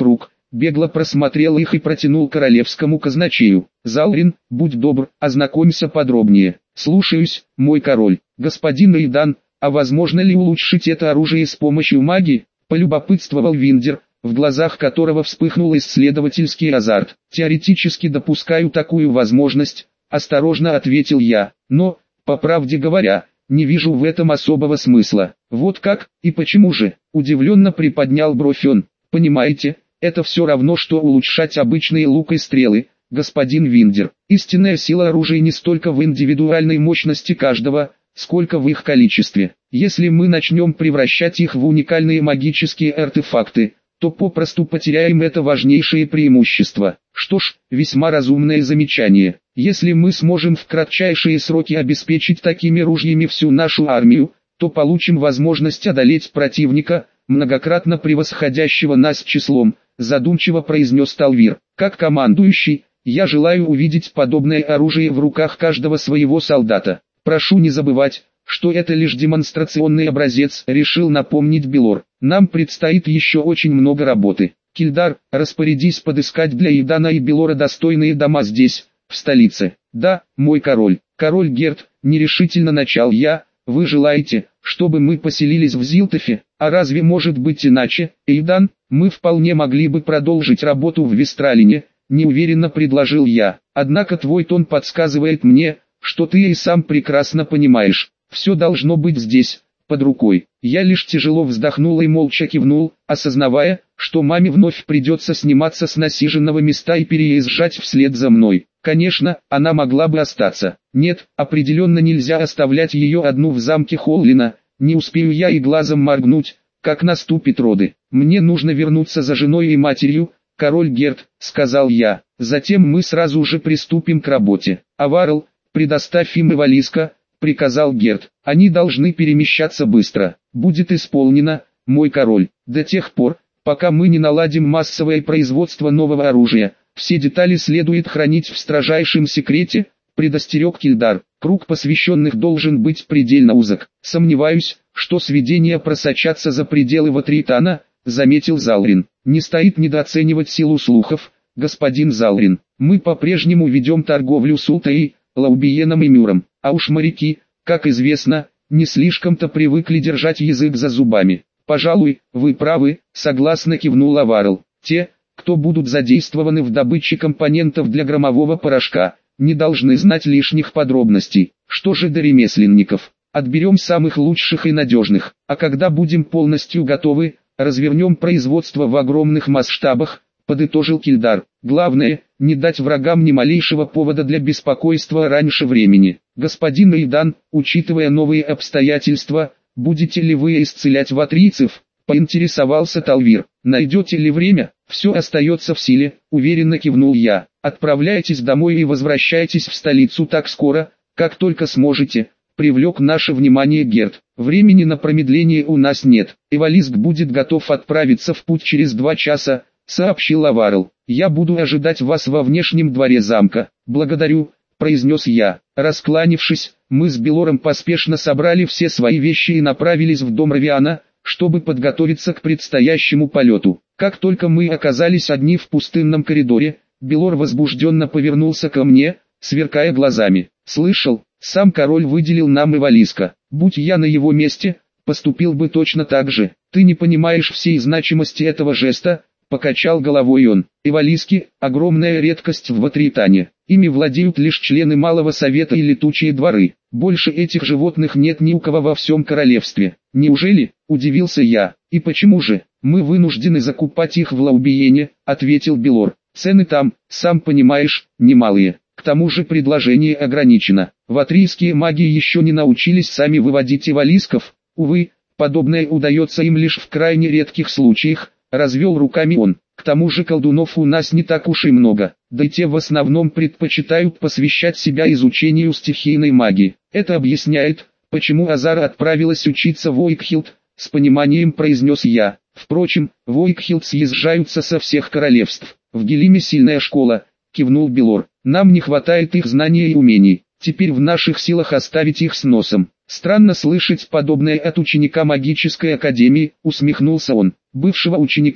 бегло просмотрел их и протянул королевскому казначею. «Залрин, будь добр, ознакомься подробнее». «Слушаюсь, мой король». «Господин Эйдан, а возможно ли улучшить это оружие с помощью магии?» — полюбопытствовал Виндер, в глазах которого вспыхнул исследовательский азарт. «Теоретически допускаю такую возможность», — осторожно ответил я, «но, по правде говоря, не вижу в этом особого смысла». «Вот как, и почему же?» — удивленно приподнял бровь он. «Понимаете, это все равно, что улучшать обычные лук и стрелы, господин Виндер. Истинная сила оружия не столько в индивидуальной мощности каждого, сколько в их количестве. Если мы начнем превращать их в уникальные магические артефакты, то попросту потеряем это важнейшее преимущество». Что ж, весьма разумное замечание. Если мы сможем в кратчайшие сроки обеспечить такими ружьями всю нашу армию, то получим возможность одолеть противника, многократно превосходящего нас числом, задумчиво произнес Талвир. Как командующий, я желаю увидеть подобное оружие в руках каждого своего солдата. Прошу не забывать, что это лишь демонстрационный образец, решил напомнить Белор. Нам предстоит еще очень много работы. Кильдар, распорядись подыскать для Эйдана и Белора достойные дома здесь, в столице. Да, мой король. Король Герт, нерешительно начал я, вы желаете, чтобы мы поселились в Зилтофе? А разве может быть иначе, Эйдан? Мы вполне могли бы продолжить работу в Вестралине, неуверенно предложил я. Однако твой тон подсказывает мне, что ты и сам прекрасно понимаешь, все должно быть здесь, под рукой. Я лишь тяжело вздохнул и молча кивнул, осознавая, что маме вновь придется сниматься с насиженного места и переезжать вслед за мной. Конечно, она могла бы остаться. Нет, определенно нельзя оставлять ее одну в замке Холлина. Не успею я и глазом моргнуть, как наступит роды. Мне нужно вернуться за женой и матерью, король Герт, сказал я. Затем мы сразу же приступим к работе. Аварл, предоставь им Ивалиска, приказал Герт. Они должны перемещаться быстро. Будет исполнено, мой король. До тех пор, пока мы не наладим массовое производство нового оружия, все детали следует хранить в строжайшем секрете, предостерег Кильдар. Круг посвященных должен быть предельно узок. Сомневаюсь, что сведения просочатся за пределы Ватритана, заметил Залрин. Не стоит недооценивать силу слухов, господин Залрин. Мы по-прежнему ведем торговлю с Ултаей, Лаубиеном и Мюром, а уж моряки, как известно, не слишком-то привыкли держать язык за зубами. Пожалуй, вы правы, согласно кивнул Аварл. Те, кто будут задействованы в добыче компонентов для громового порошка, не должны знать лишних подробностей. Что же до ремесленников? Отберем самых лучших и надежных, а когда будем полностью готовы, развернем производство в огромных масштабах, подытожил Кильдар. Главное, не дать врагам ни малейшего повода для беспокойства раньше времени. Господин Эйдан, учитывая новые обстоятельства, будете ли вы исцелять ватрийцев? Поинтересовался Талвир. Найдете ли время? Все остается в силе, уверенно кивнул я. Отправляйтесь домой и возвращайтесь в столицу так скоро, как только сможете. Привлек наше внимание Герт. Времени на промедление у нас нет. Ивалиск будет готов отправиться в путь через 2 часа, сообщил Аварл. Я буду ожидать вас во внешнем дворе замка. Благодарю, произнес я. Раскланившись, мы с Белором поспешно собрали все свои вещи и направились в дом Равиана, чтобы подготовиться к предстоящему полету. Как только мы оказались одни в пустынном коридоре, Белор возбужденно повернулся ко мне, сверкая глазами. «Слышал, сам король выделил нам Ивалиска. Будь я на его месте, поступил бы точно так же. Ты не понимаешь всей значимости этого жеста», — покачал головой он. «Ивалиски — огромная редкость в Ватритане. Ими владеют лишь члены Малого Совета и летучие дворы. Больше этих животных нет ни у кого во всем королевстве». «Неужели?» — удивился я. «И почему же? Мы вынуждены закупать их в Лаубиене», — ответил Белор. «Цены там, сам понимаешь, немалые. К тому же предложение ограничено. Ватрийские маги еще не научились сами выводить ивалисков. Увы, подобное удается им лишь в крайне редких случаях», — развел руками он. «К тому же колдунов у нас не так уж и много, да и те в основном предпочитают посвящать себя изучению стихийной магии. Это объясняет, почему Азара отправилась учиться в Уикхилд», — с пониманием произнес я. «Впрочем, в Уикхилд съезжаются со всех королевств. В Гелиме сильная школа», — кивнул Белор. «Нам не хватает их знаний и умений. Теперь в наших силах оставить их с носом». «Странно слышать подобное от ученика магической академии», — усмехнулся он. «Бывшего ученика»,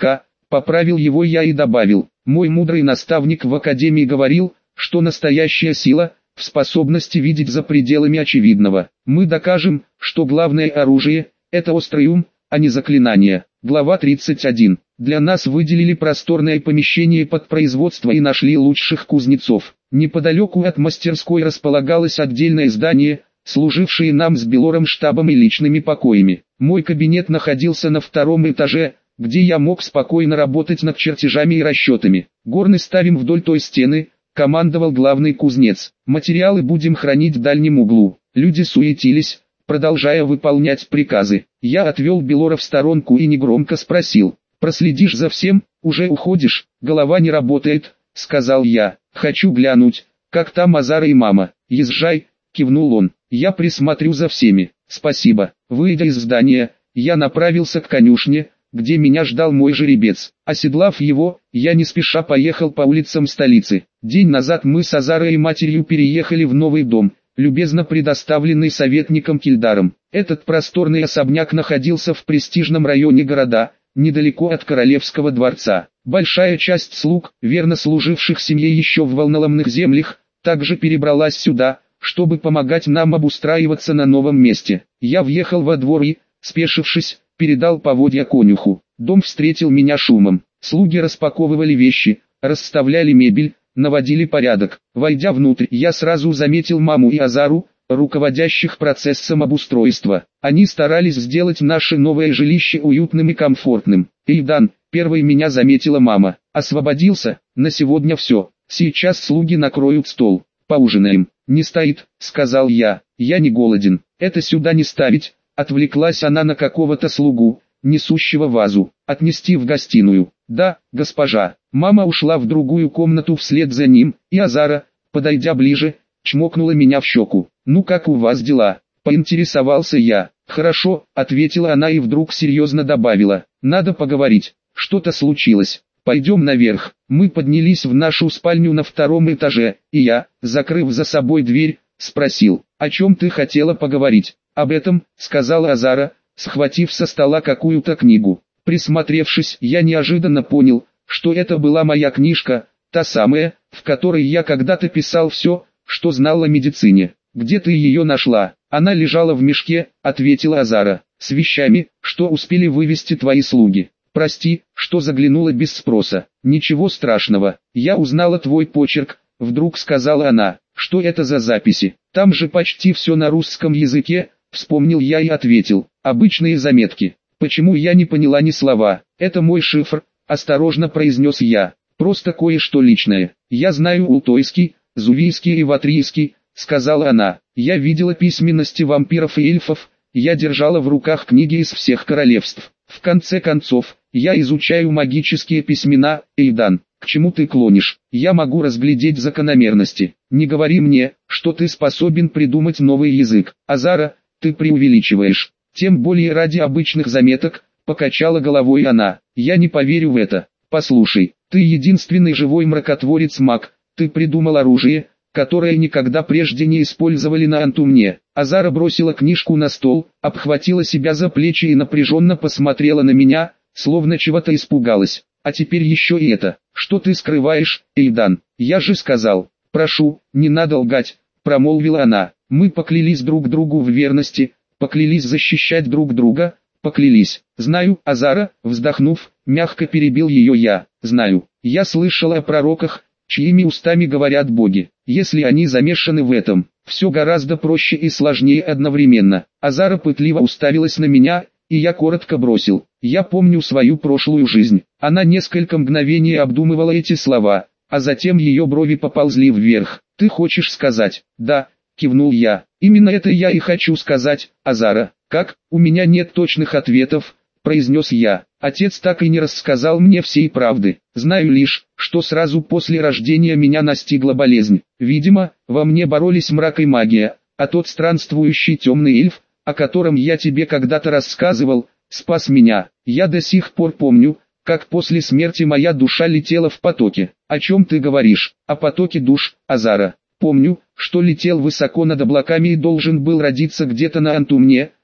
Поправил его я и добавил: мой мудрый наставник в академии говорил, что настоящая сила в способности видеть за пределами очевидного. Мы докажем, что главное оружие – это острый ум, а не заклинание. Глава 31. Для нас выделили просторное помещение под производство и нашли лучших кузнецов. Неподалеку от мастерской располагалось отдельное здание, служившее нам с Белором штабом и личными покоями. Мой кабинет находился на втором этаже, где я мог спокойно работать над чертежами и расчетами. Горны ставим вдоль той стены, командовал главный кузнец. Материалы будем хранить в дальнем углу. Люди суетились, продолжая выполнять приказы. Я отвел Белора в сторонку и негромко спросил: проследишь за всем, уже уходишь? Голова не работает, сказал я. Хочу глянуть, как там Азара и мама. Езжай, кивнул он. Я присмотрю за всеми. Спасибо. Выйдя из здания, я направился к конюшне, где меня ждал мой жеребец. Оседлав его, я не спеша поехал по улицам столицы. День назад мы с Азарой и матерью переехали в новый дом, любезно предоставленный советником Кильдаром. Этот просторный особняк находился в престижном районе города, недалеко от королевского дворца. Большая часть слуг, верно служивших семье еще в волноломных землях, также перебралась сюда, чтобы помогать нам обустраиваться на новом месте. Я въехал во двор и, спешившись, передал поводья конюху. Дом встретил меня шумом. Слуги распаковывали вещи, расставляли мебель, наводили порядок. Войдя внутрь, я сразу заметил маму и Азару, руководящих процессом обустройства. Они старались сделать наше новое жилище уютным и комфортным. «Эйдан», первой меня заметила мама. «Освободился, на сегодня все. Сейчас слуги накроют стол. Поужинаем». «Не стоит», — сказал я. «Я не голоден». «Это сюда не ставить», — отвлеклась она на какого-то слугу, несущего вазу. «Отнести в гостиную». «Да, госпожа». Мама ушла в другую комнату вслед за ним, и Азара, подойдя ближе, чмокнула меня в щеку. «Ну как у вас дела?» — поинтересовался я. «Хорошо», — ответила она и вдруг серьезно добавила. «Надо поговорить. Что-то случилось. Пойдем наверх». Мы поднялись в нашу спальню на втором этаже, и я, закрыв за собой дверь, спросил: «О чем ты хотела поговорить?» «Об этом», — сказала Азара, схватив со стола какую-то книгу. Присмотревшись, я неожиданно понял, что это была моя книжка, та самая, в которой я когда-то писал все, что знал о медицине. «Где ты ее нашла?» «Она лежала в мешке», — ответила Азара, — «с вещами, что успели вывести твои слуги. Прости, что заглянула без спроса». «Ничего страшного, я узнала твой почерк», — вдруг сказала она. «Что это за записи?» «Там же почти все на русском языке», — вспомнил я и ответил. «Обычные заметки». «Почему я не поняла ни слова?» «Это мой шифр», — осторожно произнес я. «Просто кое-что личное. Я знаю ултойский, зувийский и ватрийский», — сказала она. «Я видела письменности вампиров и эльфов, я держала в руках книги из всех королевств. В конце концов, я изучаю магические письмена, Эйдан. К чему ты клонишь? Я могу разглядеть закономерности. Не говори мне, что ты способен придумать новый язык. Азара, ты преувеличиваешь. Тем более ради обычных заметок», — покачала головой она. «Я не поверю в это. Послушай, ты единственный живой мракотворец-маг, ты придумал оружие, которое никогда прежде не использовали на Антумне». Азара бросила книжку на стол, обхватила себя за плечи и напряженно посмотрела на меня, словно чего-то испугалась. «А теперь еще и это. Что ты скрываешь, Эйдан? Я же сказал». «Прошу, не надо лгать», — промолвила она. «Мы поклялись друг другу в верности, поклялись защищать друг друга, поклялись». «Знаю, Азара», вздохнув, мягко перебил ее я. «Знаю. Я слышала о пророках, чьими устами говорят боги. Если они замешаны в этом, все гораздо проще и сложнее одновременно». Азара пытливо уставилась на меня, и я коротко бросил: «Я помню свою прошлую жизнь». Она несколько мгновений обдумывала эти слова, а затем ее брови поползли вверх. «Ты хочешь сказать?» «Да», кивнул я. «Именно это я и хочу сказать, Азара». «Как? У меня нет точных ответов», произнес я. «Отец так и не рассказал мне всей правды. Знаю лишь, что сразу после рождения меня настигла болезнь. Видимо, во мне боролись мрак и магия, а тот странствующий темный эльф, о котором я тебе когда-то рассказывал, спас меня. Я до сих пор помню, как после смерти моя душа летела в потоке». «О чем ты говоришь?» «О потоке душ, Азара. Помню, что летел высоко над облаками и должен был родиться где-то на Антумне,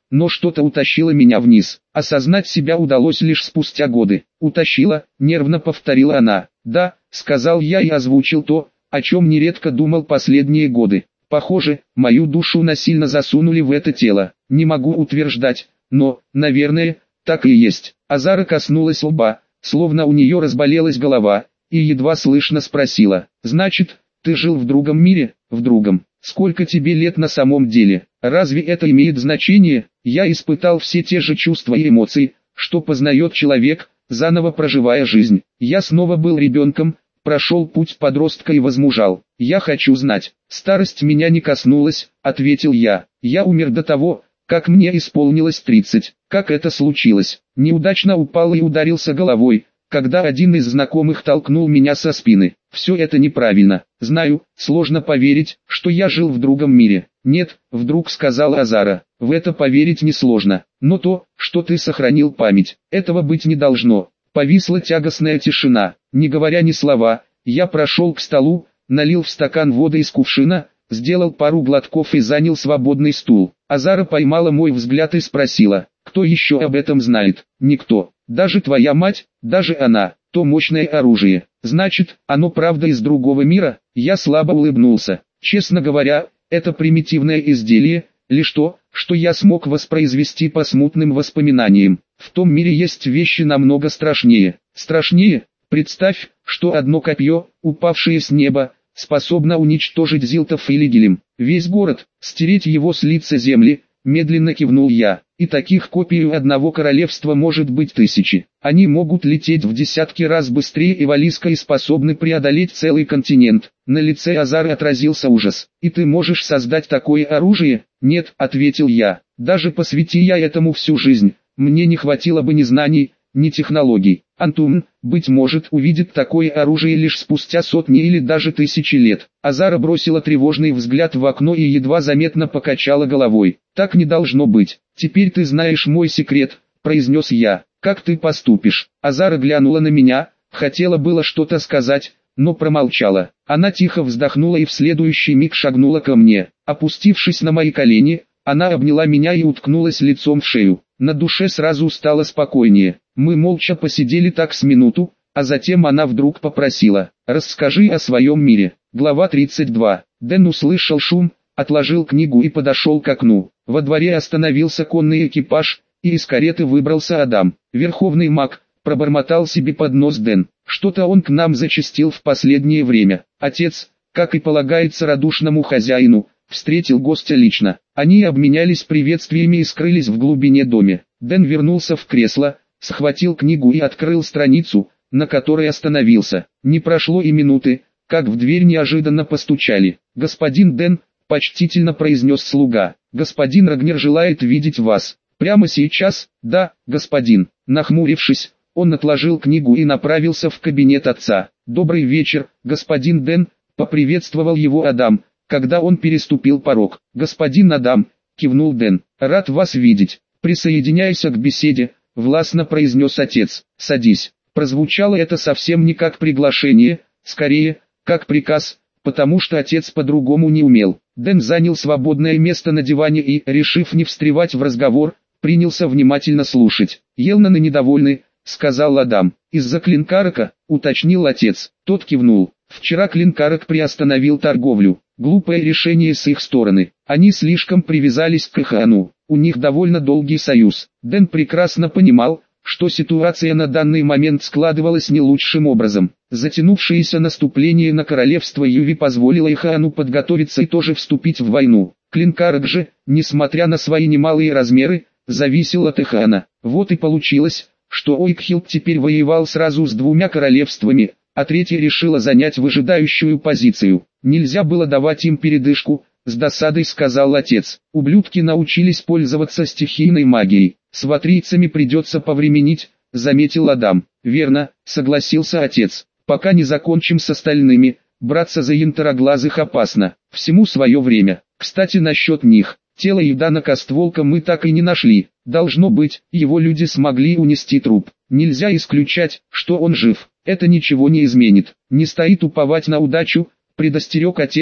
но что-то утащило меня вниз. Осознать себя удалось лишь спустя годы. «Утащила?» — нервно повторила она. «Да», — сказал я и озвучил то, о чем нередко думал последние годы. Похоже, мою душу насильно засунули в это тело. Не могу утверждать, но, наверное, так и есть. Азара коснулась лба, словно у нее разболелась голова, и едва слышно спросила: «Значит, ты жил в другом мире?» «В другом. Сколько тебе лет на самом деле? Разве это имеет значение?» Я испытал все те же чувства и эмоции, что познает человек, заново проживая жизнь. Я снова был ребенком, прошел путь подростка и возмужал. «Я хочу знать». «Старость меня не коснулась», — ответил я. «Я умер до того, как мне исполнилось 30. Как это случилось?» Неудачно упал и ударился головой, когда один из знакомых толкнул меня со спины. «Все это неправильно. Знаю, сложно поверить, что я жил в другом мире». «Нет», — вдруг сказала Азара, — «в это поверить несложно. Но то, что ты сохранил память, этого быть не должно». Повисла тягостная тишина. Не говоря ни слова, я прошел к столу, налил в стакан воды из кувшина, сделал пару глотков и занял свободный стул. Азара поймала мой взгляд и спросила: «Кто еще об этом знает?» «Никто. Даже твоя мать, даже она. То мощное оружие. Значит, оно правда из другого мира?» Я слабо улыбнулся. «Честно говоря, это примитивное изделие, лишь то, что я смог воспроизвести по смутным воспоминаниям. В том мире есть вещи намного страшнее». «Страшнее? Представь, что одно копье, упавшее с неба, способно уничтожить зилтов или гилем. Весь город, стереть его с лица земли», медленно кивнул я. «И таких копий у одного королевства может быть тысячи. Они могут лететь в десятки раз быстрее Эвалиска и способны преодолеть целый континент». На лице Азары отразился ужас. «И ты можешь создать такое оружие?» «Нет», — ответил я. «Даже посвяти я этому всю жизнь, мне не хватило бы ни знаний, ни технологий. Антум, быть может, увидит такое оружие лишь спустя сотни или даже тысячи лет». Азара бросила тревожный взгляд в окно и едва заметно покачала головой. «Так не должно быть. Теперь ты знаешь мой секрет», — произнес я. «Как ты поступишь?» Азара глянула на меня, хотела было что-то сказать, но промолчала. Она тихо вздохнула и в следующий миг шагнула ко мне. Опустившись на мои колени, она обняла меня и уткнулась лицом в шею. На душе сразу стало спокойнее. Мы молча посидели так с минуту, а затем она вдруг попросила: «Расскажи о своем мире». Глава 32. Дэн услышал шум, отложил книгу и подошел к окну. Во дворе остановился конный экипаж, и из кареты выбрался Адам. «Верховный маг», — пробормотал себе под нос Дэн. «Что-то он к нам зачастил в последнее время». Отец, как и полагается радушному хозяину, встретил гостя лично. Они обменялись приветствиями и скрылись в глубине дома. Дэн вернулся в кресло, схватил книгу и открыл страницу, на которой остановился. Не прошло и минуты, как в дверь неожиданно постучали. «Господин Дэн», — почтительно произнес слуга, — «господин Рагнер желает видеть вас». «Прямо сейчас?» «Да, господин». Нахмурившись, он отложил книгу и направился в кабинет отца. «Добрый вечер, господин Дэн», — поприветствовал его Адам, когда он переступил порог. «Господин Адам», — кивнул Дэн, — «рад вас видеть. Присоединяйся к беседе», — властно произнес отец. «Садись». Прозвучало это совсем не как приглашение, скорее, как приказ, потому что отец по-другому не умел. Дэн занял свободное место на диване и, решив не встревать в разговор, принялся внимательно слушать. «Елнаны недовольны», — сказал Адам. «Из-за Клинкарака», — уточнил отец. Тот кивнул. «Вчера Клинкарак приостановил торговлю. Глупое решение с их стороны. Они слишком привязались к Ихаану. У них довольно долгий союз». Дэн прекрасно понимал, что ситуация на данный момент складывалась не лучшим образом. Затянувшееся наступление на королевство Юви позволило Ихаану подготовиться и тоже вступить в войну. Клинкарак же, несмотря на свои немалые размеры, зависел от Ихаана. Вот и получилось, что Ойкхилд теперь воевал сразу с двумя королевствами, а третье решило занять выжидающую позицию. Нельзя было давать им передышку, с досадой сказал отец. Ублюдки научились пользоваться стихийной магией. С ватрийцами придется повременить, заметил Адам. Верно, согласился отец. Пока не закончим с остальными, браться за янтароглазых опасно. Всему свое время. Кстати, насчет них. Тело Идана Костволка мы так и не нашли. Должно быть, его люди смогли унести труп. Нельзя исключать, что он жив. Это ничего не изменит. Не стоит уповать на удачу, предостерег отец,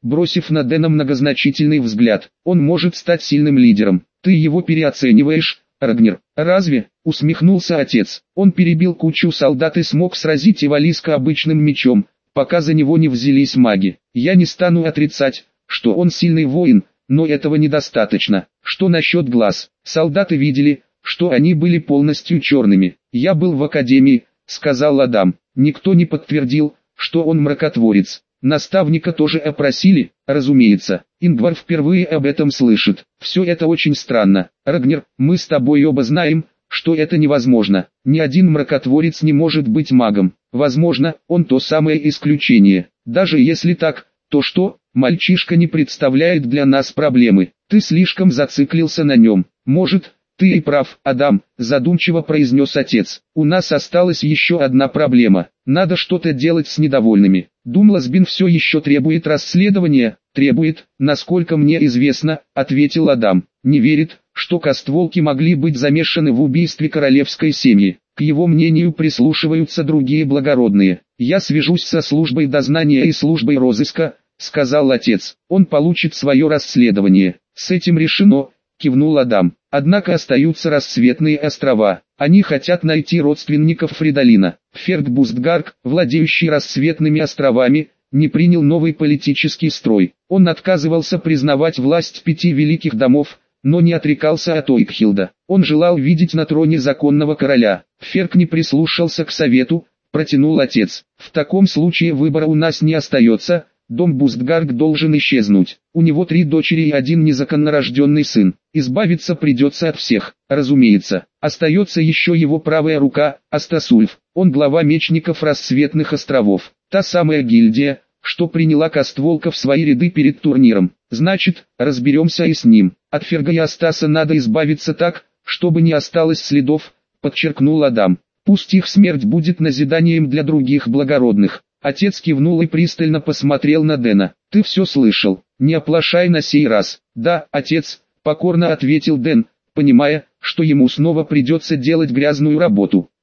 бросив на Дэна многозначительный взгляд. «Он может стать сильным лидером. Ты его переоцениваешь, Рагнер». «Разве?» — усмехнулся отец. Он перебил кучу солдат и смог сразить Ивалиска обычным мечом, пока за него не взялись маги. «Я не стану отрицать, что он сильный воин, но этого недостаточно. Что насчет глаз?» Солдаты видели, что они были полностью черными. «Я был в академии», — сказал Адам. Никто не подтвердил, что он мракотворец. Наставника тоже опросили, разумеется. Ингвар впервые об этом слышит. Все это очень странно. Рагнер, мы с тобой оба знаем, что это невозможно. Ни один мракотворец не может быть магом. Возможно, он то самое исключение. Даже если так, то что? Мальчишка не представляет для нас проблемы. Ты слишком зациклился на нем. Может, ты и прав, Адам, задумчиво произнес отец. У нас осталась еще одна проблема. Надо что-то делать с недовольными. Думласбин все еще требует расследования. Требует, насколько мне известно, ответил Адам. Не верит, что Костволки могли быть замешаны в убийстве королевской семьи. К его мнению прислушиваются другие благородные. Я свяжусь со службой дознания и службой розыска, сказал отец. Он получит свое расследование. С этим решено, кивнул Адам. Однако остаются Рассветные острова. Они хотят найти родственников Фридолина. Фергбустгарк, владеющий Рассветными островами, не принял новый политический строй. Он отказывался признавать власть 5 великих домов, но не отрекался от Ойкхилда. Он желал видеть на троне законного короля. Ферк не прислушался к совету, протянул отец. В таком случае выбора у нас не остается. Дом Бустгарк должен исчезнуть. У него 3 дочери и 1 незаконнорожденный сын. Избавиться придется от всех, разумеется. Остается еще его правая рука, Астасульф. Он глава мечников Рассветных островов. Та самая гильдия, что приняла Костволка в свои ряды перед турниром. Значит, разберемся и с ним. От Ферга и Астаса надо избавиться так, чтобы не осталось следов, подчеркнул Адам. Пусть их смерть будет назиданием для других благородных. Отец кивнул и пристально посмотрел на Дэна. «Ты все слышал, не оплошай на сей раз». «Да, отец», — покорно ответил Дэн, понимая, что ему снова придется делать грязную работу.